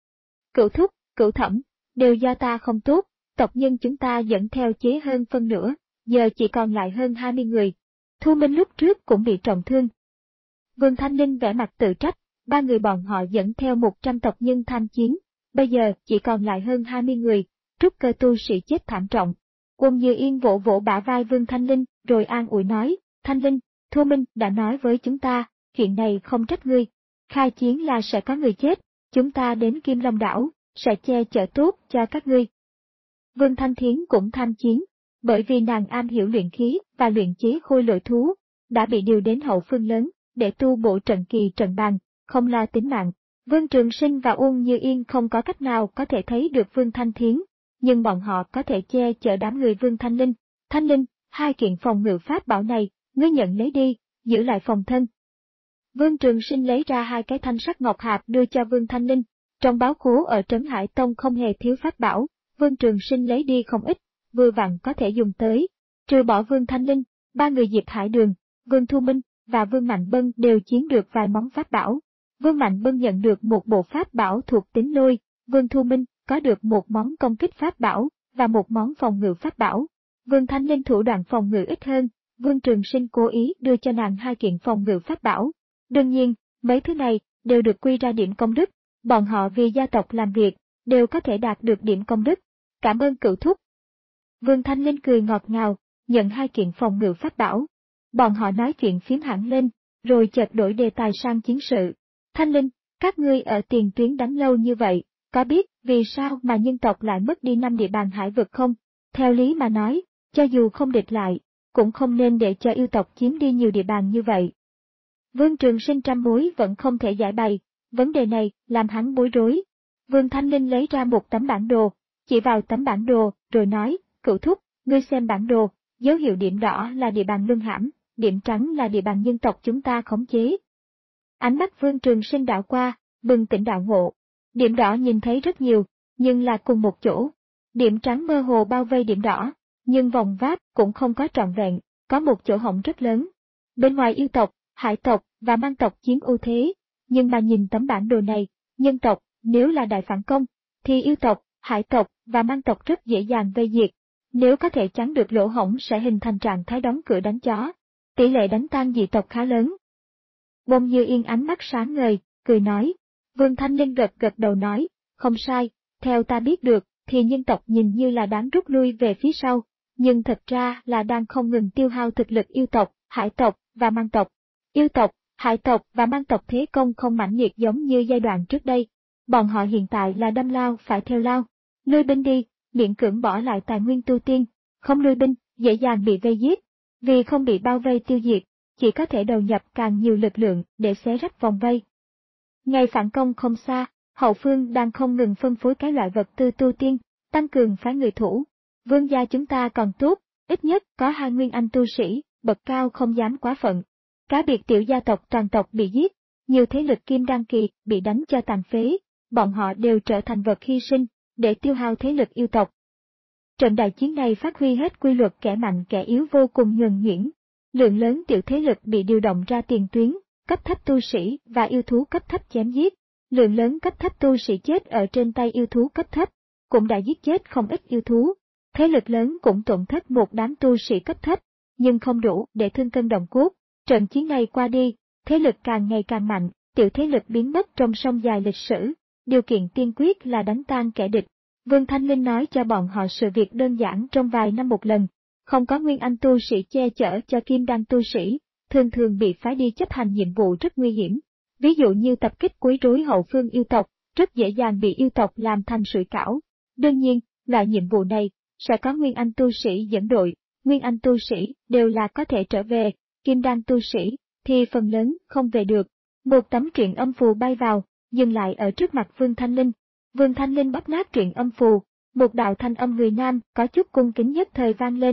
Cửu thúc, cửu thẩm, đều do ta không tốt, tộc nhân chúng ta dẫn theo chế hơn phân nửa, giờ chỉ còn lại hơn hai mươi người. Thu Minh lúc trước cũng bị trọng thương. Vương Thanh Linh vẻ mặt tự trách, ba người bọn họ dẫn theo một trăm tộc nhân tham chiến, bây giờ chỉ còn lại hơn hai mươi người, trúc cơ tu sĩ chết thảm trọng. Quân Như Yên vỗ vỗ bả vai Vương Thanh Linh, rồi an ủi nói, Thanh Linh, Thu Minh đã nói với chúng ta, chuyện này không trách ngươi, khai chiến là sẽ có người chết, chúng ta đến Kim Long Đảo, sẽ che chở tốt cho các ngươi. Vương Thanh Thiến cũng tham chiến, bởi vì nàng am hiểu luyện khí và luyện chế khôi lỗi thú, đã bị điều đến hậu phương lớn, để tu bổ trận kỳ trận bàn, không lo tính mạng. Vương Trường Sinh và Uông Như Yên không có cách nào có thể thấy được Vương Thanh Thiến, nhưng bọn họ có thể che chở đám người Vương Thanh Linh. Thanh Linh, hai kiện phòng ngự pháp bảo này, ngươi nhận lấy đi, giữ lại phòng thân. Vương Trường Sinh lấy ra hai cái thanh sắc ngọc hạp đưa cho Vương Thanh Linh, trong báo khố ở Trấn Hải Tông không hề thiếu pháp bảo, Vương Trường Sinh lấy đi không ít, vừa vặn có thể dùng tới. Trừ bỏ Vương Thanh Linh, ba người Diệp Hải Đường, Vương Thu Minh và Vương Mạnh Bân đều chiến được vài món pháp bảo. Vương Mạnh Bân nhận được một bộ pháp bảo thuộc tính lôi, Vương Thu Minh có được một món công kích pháp bảo và một món phòng ngự pháp bảo. Vương Thanh Linh thủ đoạn phòng ngự ít hơn, Vương Trường Sinh cố ý đưa cho nàng hai kiện phòng ngự pháp bảo. Đương nhiên, mấy thứ này đều được quy ra điểm công đức, bọn họ vì gia tộc làm việc, đều có thể đạt được điểm công đức. Cảm ơn cửu thúc. Vương Thanh Linh cười ngọt ngào, nhận hai kiện phòng ngự pháp bảo. Bọn họ nói chuyện phím hẳn lên, rồi chợt đổi đề tài sang chiến sự. Thanh Linh, các ngươi ở tiền tuyến đánh lâu như vậy, có biết vì sao mà nhân tộc lại mất đi năm địa bàn hải vực không? Theo lý mà nói, cho dù không địch lại, cũng không nên để cho yêu tộc chiếm đi nhiều địa bàn như vậy. Vương Trường Sinh trăm mối vẫn không thể giải bày, vấn đề này làm hắn bối rối. Vương Thanh Linh lấy ra một tấm bản đồ, chỉ vào tấm bản đồ, rồi nói, cửu thúc, ngươi xem bản đồ, dấu hiệu điểm đỏ là địa bàn Luân Hãm, điểm trắng là địa bàn nhân tộc chúng ta khống chế. Ánh mắt Vương Trường Sinh đảo qua, bừng tỉnh đạo ngộ. Điểm đỏ nhìn thấy rất nhiều, nhưng là cùng một chỗ. Điểm trắng mơ hồ bao vây điểm đỏ, nhưng vòng váp cũng không có trọn vẹn, có một chỗ hổng rất lớn. Bên ngoài yêu tộc, hải tộc và mang tộc chiếm ưu thế, nhưng mà nhìn tấm bản đồ này, nhân tộc, nếu là đại phản công, thì yêu tộc, hải tộc và mang tộc rất dễ dàng vây diệt. Nếu có thể chắn được lỗ hổng sẽ hình thành trạng thái đóng cửa đánh chó. Tỷ lệ đánh tan dị tộc khá lớn. Bông Như Yên ánh mắt sáng ngời, cười nói. Vương Thanh Linh gật gật đầu nói, không sai, theo ta biết được, thì nhân tộc nhìn như là đáng rút lui về phía sau, nhưng thật ra là đang không ngừng tiêu hao thực lực yêu tộc, hải tộc và mang tộc. Yêu tộc, hải tộc và mang tộc thế công không mãnh liệt giống như giai đoạn trước đây. Bọn họ hiện tại là đâm lao phải theo lao. Lui binh đi, miễn cưỡng bỏ lại tài nguyên tu tiên, không lui binh, dễ dàng bị vây giết. Vì không bị bao vây tiêu diệt, chỉ có thể đầu nhập càng nhiều lực lượng để xé rách vòng vây. Ngày phản công không xa, hậu phương đang không ngừng phân phối cái loại vật tư tu tiên, tăng cường phái người thủ. Vương gia chúng ta còn tốt, ít nhất có hai nguyên anh tu sĩ, bậc cao không dám quá phận. Cá biệt tiểu gia tộc toàn tộc bị giết, nhiều thế lực kim đan kỳ bị đánh cho tàn phế, bọn họ đều trở thành vật hy sinh, để tiêu hao thế lực yêu tộc. Trận đại chiến này phát huy hết quy luật kẻ mạnh kẻ yếu vô cùng nhuần nhuyễn. Lượng lớn tiểu thế lực bị điều động ra tiền tuyến, cấp thấp tu sĩ và yêu thú cấp thấp chém giết. Lượng lớn cấp thấp tu sĩ chết ở trên tay yêu thú cấp thấp, cũng đã giết chết không ít yêu thú. Thế lực lớn cũng tổn thất một đám tu sĩ cấp thấp, nhưng không đủ để thương cân động cốt. Trận chiến này qua đi, thế lực càng ngày càng mạnh, tiểu thế lực biến mất trong sông dài lịch sử. Điều kiện tiên quyết là đánh tan kẻ địch. Vương Thanh Linh nói cho bọn họ sự việc đơn giản trong vài năm một lần. Không có nguyên anh tu sĩ che chở cho kim đan tu sĩ, thường thường bị phái đi chấp hành nhiệm vụ rất nguy hiểm. Ví dụ như tập kích quấy rối hậu phương yêu tộc, rất dễ dàng bị yêu tộc làm thành sủi cảo. Đương nhiên, loại nhiệm vụ này sẽ có nguyên anh tu sĩ dẫn đội, nguyên anh tu sĩ đều là có thể trở về, kim đan tu sĩ thì phần lớn không về được. Một tấm truyện âm phù bay vào, dừng lại ở trước mặt Vương Thanh Linh. Vương Thanh Linh bóp nát truyện âm phù, một đạo thanh âm người nam có chút cung kính nhất thời vang lên,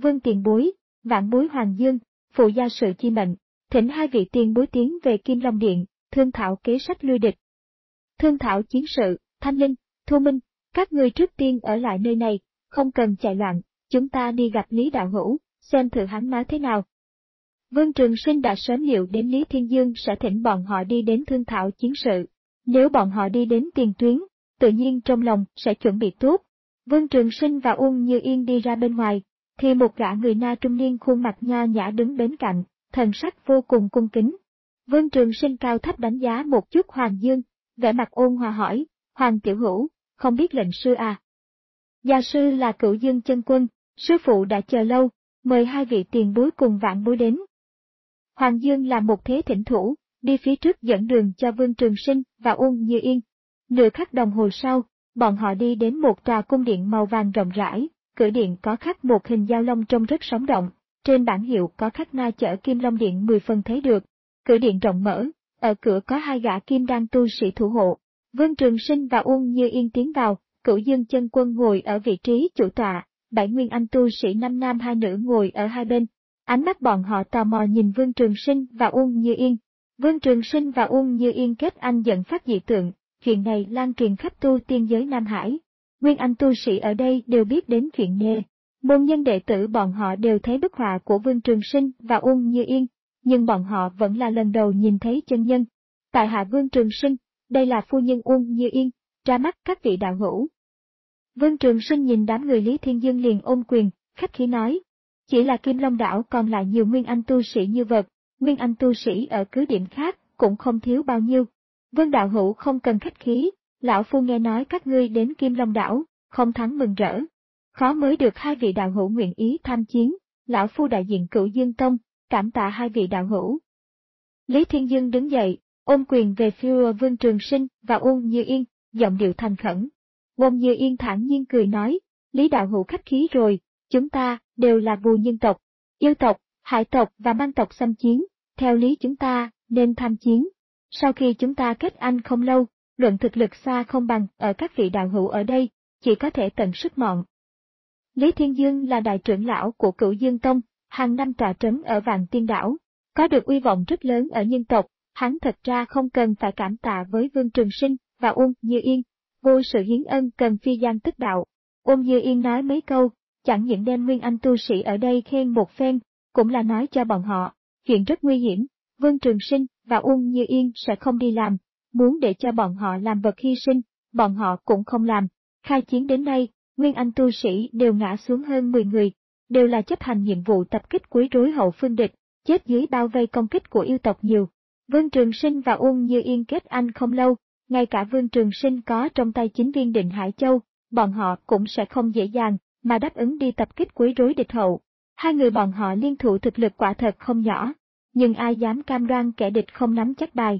Vương tiền bối, vạn bối Hoàng Dương, phụ gia sự chi mệnh, thỉnh hai vị tiền bối tiến về Kim Long Điện, thương thảo kế sách lui địch. Thương thảo chiến sự, Thanh Linh, Thu Minh, các ngươi trước tiên ở lại nơi này, không cần chạy loạn, chúng ta đi gặp Lý Đạo Hữu, xem thử hắn nói thế nào. Vương Trường Sinh đã sớm liệu đến Lý Thiên Dương sẽ thỉnh bọn họ đi đến thương thảo chiến sự. Nếu bọn họ đi đến tiền tuyến, tự nhiên trong lòng sẽ chuẩn bị tốt. Vương Trường Sinh và Uông Như Yên đi ra bên ngoài, thì một gã người na trung niên khuôn mặt nho nhã đứng bên cạnh, thần sắc vô cùng cung kính. Vương Trường Sinh cao thấp đánh giá một chút Hoàng Dương, vẻ mặt ôn hòa hỏi, Hoàng tiểu hữu, không biết lệnh sư à? Gia sư là Cửu Dương Chân Quân, sư phụ đã chờ lâu, mời hai vị tiền bối cùng vạn bối đến. Hoàng Dương là một thế thỉnh thủ, đi phía trước dẫn đường cho Vương Trường Sinh và Uông Như Yên. Nửa khắc đồng hồ sau, bọn họ đi đến một tòa cung điện màu vàng rộng rãi, cửa điện có khắc một hình dao long trông rất sống động, trên bảng hiệu có khắc na chở Kim Long Điện mười phần thấy được. Cửa điện rộng mở, ở cửa có hai gã kim đan tu sĩ thủ hộ. Vương Trường Sinh và Uông Như Yên tiến vào, Cửu Dương Chân Quân ngồi ở vị trí chủ tọa, bảy nguyên anh tu sĩ năm nam hai nữ ngồi ở hai bên. Ánh mắt bọn họ tò mò nhìn Vương Trường Sinh và Uông Như Yên. Vương Trường Sinh và Uông Như Yên kết anh dẫn phát dị tượng, chuyện này lan truyền khắp tu tiên giới Nam Hải. Nguyên anh tu sĩ ở đây đều biết đến chuyện nề. Môn nhân đệ tử bọn họ đều thấy bức họa của Vương Trường Sinh và Uông Như Yên, nhưng bọn họ vẫn là lần đầu nhìn thấy chân nhân. Tại hạ Vương Trường Sinh, đây là phu nhân Uông Như Yên, ra mắt các vị đạo hữu. Vương Trường Sinh nhìn đám người Lý Thiên Dương liền ôm quyền, khách khí nói. Chỉ là Kim Long Đảo còn lại nhiều nguyên anh tu sĩ như vật, nguyên anh tu sĩ ở cứ điểm khác cũng không thiếu bao nhiêu. Vương đạo hữu không cần khách khí, lão phu nghe nói các ngươi đến Kim Long Đảo, không thắng mừng rỡ. Khó mới được hai vị đạo hữu nguyện ý tham chiến, lão phu đại diện Cửu Dương Tông, cảm tạ hai vị đạo hữu. Lý Thiên Dương đứng dậy, ôm quyền về phía Vương Trường Sinh và Uông Như Yên, giọng điệu thành khẩn. Uông Như Yên thản nhiên cười nói, Lý đạo hữu khách khí rồi, chúng ta đều là vù nhân tộc, yêu tộc, hải tộc và mang tộc xâm chiến, theo lý chúng ta nên tham chiến. Sau khi chúng ta kết anh không lâu, luận thực lực xa không bằng ở các vị đạo hữu ở đây, chỉ có thể tận sức mọn. Lý Thiên Dương là đại trưởng lão của Cửu Dương Tông, hàng năm tọa trấn ở Vạn Tiên Đảo, có được uy vọng rất lớn ở nhân tộc, hắn thật ra không cần phải cảm tạ với Vương Trường Sinh và Uông Như Yên, vô sự hiến ân cần phi gian tức đạo. Uông Như Yên nói mấy câu, chẳng những đem nguyên anh tu sĩ ở đây khen một phen, cũng là nói cho bọn họ, chuyện rất nguy hiểm, Vương Trường Sinh và Uông Như Yên sẽ không đi làm, muốn để cho bọn họ làm vật hy sinh, bọn họ cũng không làm. Khai chiến đến nay, nguyên anh tu sĩ đều ngã xuống hơn mười người, đều là chấp hành nhiệm vụ tập kích quấy rối hậu phương địch, chết dưới bao vây công kích của yêu tộc nhiều. Vương Trường Sinh và Uông Như Yên kết anh không lâu, ngay cả Vương Trường Sinh có trong tay chín viên Định Hải Châu, bọn họ cũng sẽ không dễ dàng mà đáp ứng đi tập kích quấy rối địch hậu. Hai người bọn họ liên thủ thực lực quả thật không nhỏ, nhưng ai dám cam đoan kẻ địch không nắm chắc bài.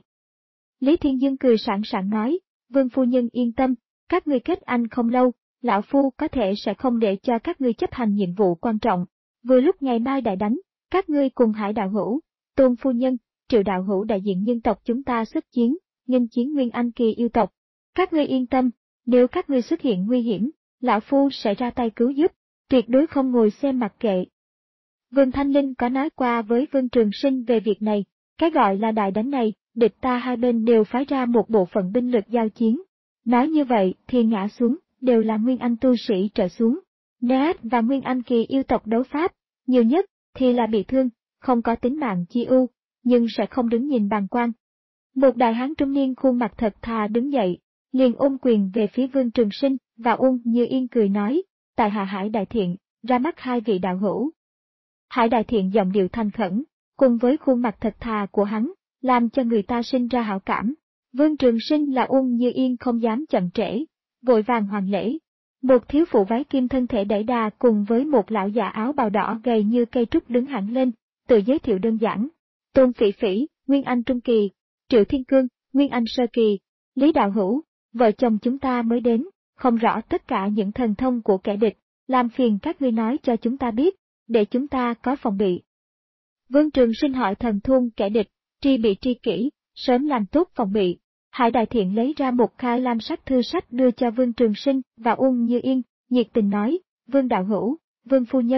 Lý Thiên Dương cười sảng sảng nói, Vương phu nhân yên tâm, các ngươi kết anh không lâu, lão phu có thể sẽ không để cho các ngươi chấp hành nhiệm vụ quan trọng. Vừa lúc ngày mai đại đánh, các ngươi cùng Hải đạo hữu, Tôn phu nhân, Triệu đạo hữu đại diện nhân tộc chúng ta xuất chiến, nghênh chiến nguyên anh kỳ yêu tộc. Các ngươi yên tâm, nếu các ngươi xuất hiện nguy hiểm, lão phu sẽ ra tay cứu giúp, tuyệt đối không ngồi xem mặc kệ. Vương Thanh Linh có nói qua với Vương Trường Sinh về việc này, cái gọi là đại đánh này, địch ta hai bên đều phái ra một bộ phận binh lực giao chiến. Nói như vậy thì ngã xuống, đều là nguyên anh tu sĩ trở xuống. Nát và nguyên anh kỳ yêu tộc đấu pháp, nhiều nhất thì là bị thương, không có tính mạng chi ưu, nhưng sẽ không đứng nhìn bàng quan. Một đại hán trung niên khuôn mặt thật thà đứng dậy, liền ôm quyền về phía Vương Trường Sinh và Uông Như Yên cười nói, tại hạ Hải Đại Thiện, ra mắt hai vị đạo hữu. Hải Đại Thiện giọng điệu thành khẩn, cùng với khuôn mặt thật thà của hắn, làm cho người ta sinh ra hảo cảm. Vương Trường Sinh là Uông Như Yên không dám chậm trễ, vội vàng hoàn lễ. Một thiếu phụ váy kim thân thể đẩy đà cùng với một lão già áo bào đỏ gầy như cây trúc đứng hẳn lên, tự giới thiệu đơn giản. Tôn Phỉ Phỉ, Nguyên Anh Trung Kỳ, Triệu Thiên Cương, Nguyên Anh Sơ Kỳ, Lý Đạo Hữu, vợ chồng chúng ta mới đến, không rõ tất cả những thần thông của kẻ địch, làm phiền các ngươi nói cho chúng ta biết, để chúng ta có phòng bị. Vương Trường Sinh hỏi thần thông kẻ địch, tri bị tri kỷ, sớm làm tốt phòng bị. Hải Đại Thiện lấy ra một khai lam sắc thư sách đưa cho Vương Trường Sinh và Uông Như Yên, nhiệt tình nói, Vương Đạo Hữu, Vương Phu Nhân,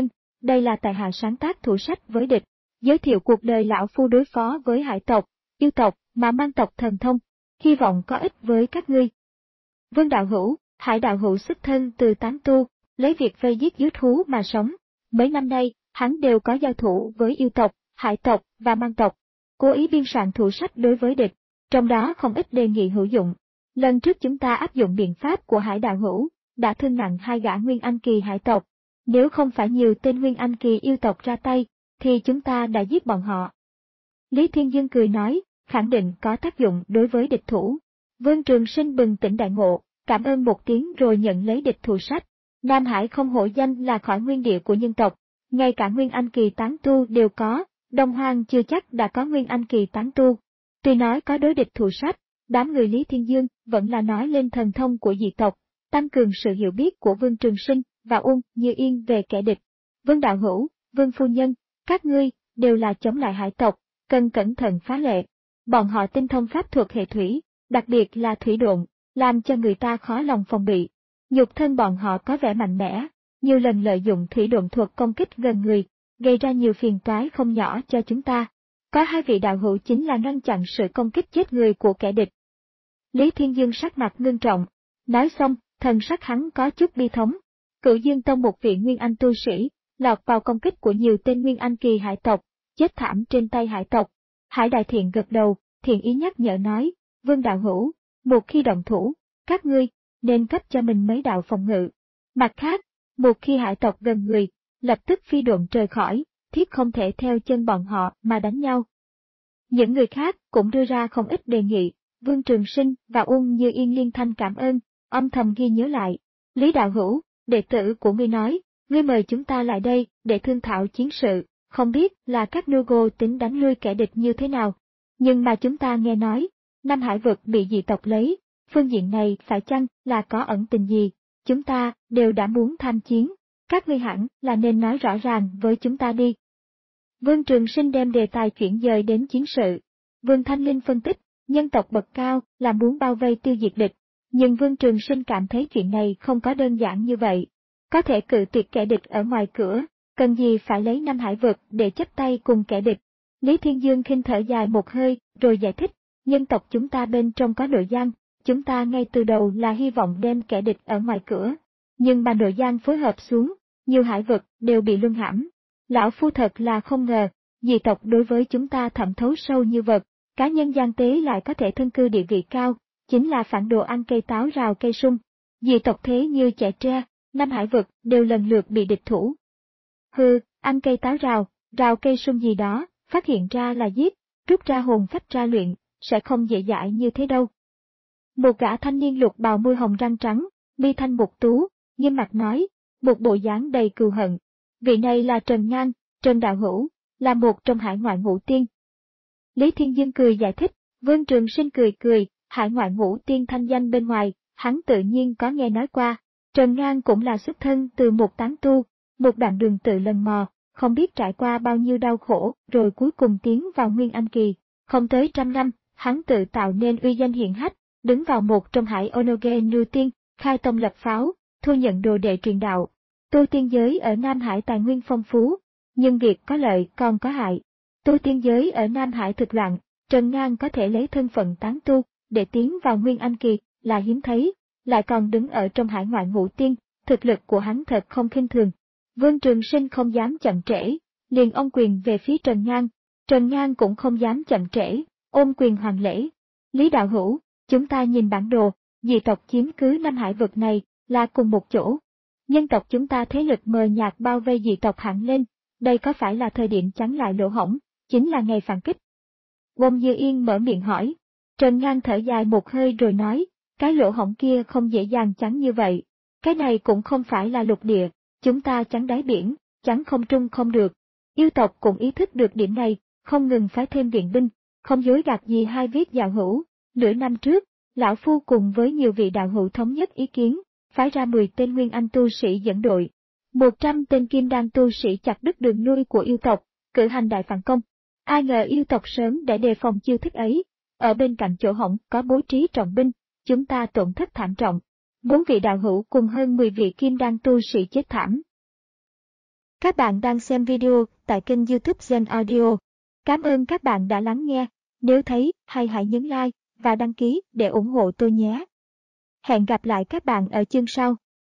đây là tại hạ sáng tác thủ sách với địch, giới thiệu cuộc đời lão phu đối phó với hải tộc, yêu tộc mà mang tộc thần thông, hy vọng có ích với các ngươi. Vương đạo hữu, Hải đạo hữu xuất thân từ tán tu, lấy việc vây giết yêu thú mà sống. Mấy năm nay, hắn đều có giao thủ với yêu tộc, hải tộc và mang tộc, cố ý biên soạn thủ sách đối với địch, trong đó không ít đề nghị hữu dụng. Lần trước chúng ta áp dụng biện pháp của Hải đạo hữu, đã thương nặng hai gã Nguyên Anh kỳ hải tộc. Nếu không phải nhiều tên Nguyên Anh kỳ yêu tộc ra tay, thì chúng ta đã giết bọn họ. Lý Thiên Dương cười nói, khẳng định có tác dụng đối với địch thủ. Vương Trường Sinh bừng tỉnh đại ngộ, cảm ơn một tiếng rồi nhận lấy địch thủ sách. Nam Hải không hổ danh là khỏi nguyên địa của nhân tộc, ngay cả Nguyên Anh kỳ tán tu đều có, Đông Hoang chưa chắc đã có Nguyên Anh kỳ tán tu. Tuy nói có đối địch thủ sách, đám người Lý Thiên Dương vẫn là nói lên thần thông của dị tộc, tăng cường sự hiểu biết của Vương Trường Sinh và Uông Như Yên về kẻ địch. Vương đạo hữu, Vương phu nhân, các ngươi đều là chống lại hải tộc, cần cẩn thận phá lệ. Bọn họ tinh thông pháp thuật hệ thủy, đặc biệt là thủy độn, làm cho người ta khó lòng phòng bị. Nhục thân bọn họ có vẻ mạnh mẽ, nhiều lần lợi dụng thủy độn thuật công kích gần người, gây ra nhiều phiền toái không nhỏ cho chúng ta. Có hai vị đạo hữu chính là ngăn chặn sự công kích chết người của kẻ địch. Lý Thiên Dương sắc mặt ngưng trọng, nói xong, thần sắc hắn có chút bi thống. Cửu Dương Tông một vị Nguyên Anh tu sĩ, lọt vào công kích của nhiều tên Nguyên Anh kỳ hải tộc, chết thảm trên tay hải tộc. Hải Đại Thiện gật đầu, thiện ý nhắc nhở nói, Vương đạo hữu, một khi động thủ, các ngươi nên cấp cho mình mấy đạo phòng ngự. Mặt khác, một khi hải tộc gần người, lập tức phi độn rời khỏi, thiếp không thể theo chân bọn họ mà đánh nhau. Những người khác cũng đưa ra không ít đề nghị, Vương Trường Sinh và Uông Như Yên liên thanh cảm ơn, âm thầm ghi nhớ lại. Lý đạo hữu, đệ tử của ngươi nói, ngươi mời chúng ta lại đây để thương thảo chiến sự, không biết là các Nugo tính đánh lui kẻ địch như thế nào. Nhưng mà chúng ta nghe nói, Nam Hải vực bị dị tộc lấy, phương diện này phải chăng là có ẩn tình gì, chúng ta đều đã muốn tham chiến, các ngươi hẳn là nên nói rõ ràng với chúng ta đi. Vương Trường Sinh đem đề tài chuyển dời đến chiến sự. Vương Thanh Linh phân tích, nhân tộc bậc cao là muốn bao vây tiêu diệt địch, nhưng Vương Trường Sinh cảm thấy chuyện này không có đơn giản như vậy. Có thể cự tuyệt kẻ địch ở ngoài cửa, cần gì phải lấy Nam Hải vực để chấp tay cùng kẻ địch. Lý Thiên Dương khinh thở dài một hơi, rồi giải thích, nhân tộc chúng ta bên trong có nội gian, chúng ta ngay từ đầu là hy vọng đem kẻ địch ở ngoài cửa. Nhưng mà nội gian phối hợp xuống, nhiều hải vực đều bị luân hãm. Lão phu thật là không ngờ, dị tộc đối với chúng ta thẩm thấu sâu như vật, cá nhân gian tế lại có thể thân cư địa vị cao, chính là phản đồ ăn cây táo rào cây sung. Dị tộc thế như trẻ tre, năm hải vực đều lần lượt bị địch thủ. Hừ, ăn cây táo rào, rào cây sung gì đó, phát hiện ra là giết, rút ra hồn phách ra luyện, sẽ không dễ dãi như thế đâu. Một gã thanh niên lục bào môi hồng răng trắng, mi thanh mục tú, nghiêm mặt nói, một bộ dáng đầy cừu hận. Vị này là Trần Ngang, Trần Đạo Hữu, là một trong hải ngoại ngũ tiên. Lý Thiên Dương cười giải thích, Vương Trường Sinh cười cười, hải ngoại ngũ tiên thanh danh bên ngoài, hắn tự nhiên có nghe nói qua. Trần Ngang cũng là xuất thân từ một tán tu, một đoạn đường tự lần mò, không biết trải qua bao nhiêu đau khổ, rồi cuối cùng tiến vào Nguyên Anh kỳ. Không tới trăm năm, hắn tự tạo nên uy danh hiển hách, đứng vào một trong hải Onoge Nưu Tiên, khai tông lập pháo, thu nhận đồ đệ truyền đạo. Tu tiên giới ở Nam Hải tài nguyên phong phú, nhưng việc có lợi còn có hại. Tu tiên giới ở Nam Hải thực loạn, Trần Ngang có thể lấy thân phận tán tu, để tiến vào Nguyên Anh kỳ, là hiếm thấy, lại còn đứng ở trong hải ngoại ngũ tiên, thực lực của hắn thật không khinh thường. Vương Trường Sinh không dám chậm trễ, liền ôm quyền về phía Trần Ngang, Trần Ngang cũng không dám chậm trễ, ôm quyền hoàn lễ. Lý đạo hữu, chúng ta nhìn bản đồ, dị tộc chiếm cứ Nam Hải vực này, là cùng một chỗ. Nhân tộc chúng ta thế lực mờ nhạt bao vây dị tộc hẳn lên, đây có phải là thời điểm chắn lại lỗ hổng, chính là ngày phản kích. Uông Như Yên mở miệng hỏi, Trần Ngang thở dài một hơi rồi nói, cái lỗ hổng kia không dễ dàng chắn như vậy, cái này cũng không phải là lục địa, chúng ta chắn đáy biển, chắn không trung không được. Yêu tộc cũng ý thức được điểm này, không ngừng phái thêm viện binh, không dối gạt gì hai viết đạo hữu. Nửa năm trước, lão phu cùng với nhiều vị đạo hữu thống nhất ý kiến, phái ra mười tên Nguyên Anh tu sĩ dẫn đội, một trăm tên Kim Đan tu sĩ chặt đứt đường lui của yêu tộc, cử hành đại phản công. Ai ngờ yêu tộc sớm để đề phòng chiêu thức ấy, ở bên cạnh chỗ hổng có bố trí trọng binh, chúng ta tổn thất thảm trọng. Bốn vị đạo hữu cùng hơn mười vị Kim Đan tu sĩ chết thảm. Các bạn đang xem video tại kênh YouTube Gen Audio. Cảm ơn các bạn đã lắng nghe. Nếu thấy hay hãy nhấn like và đăng ký để ủng hộ tôi nhé. Hẹn gặp lại các bạn ở chương sau.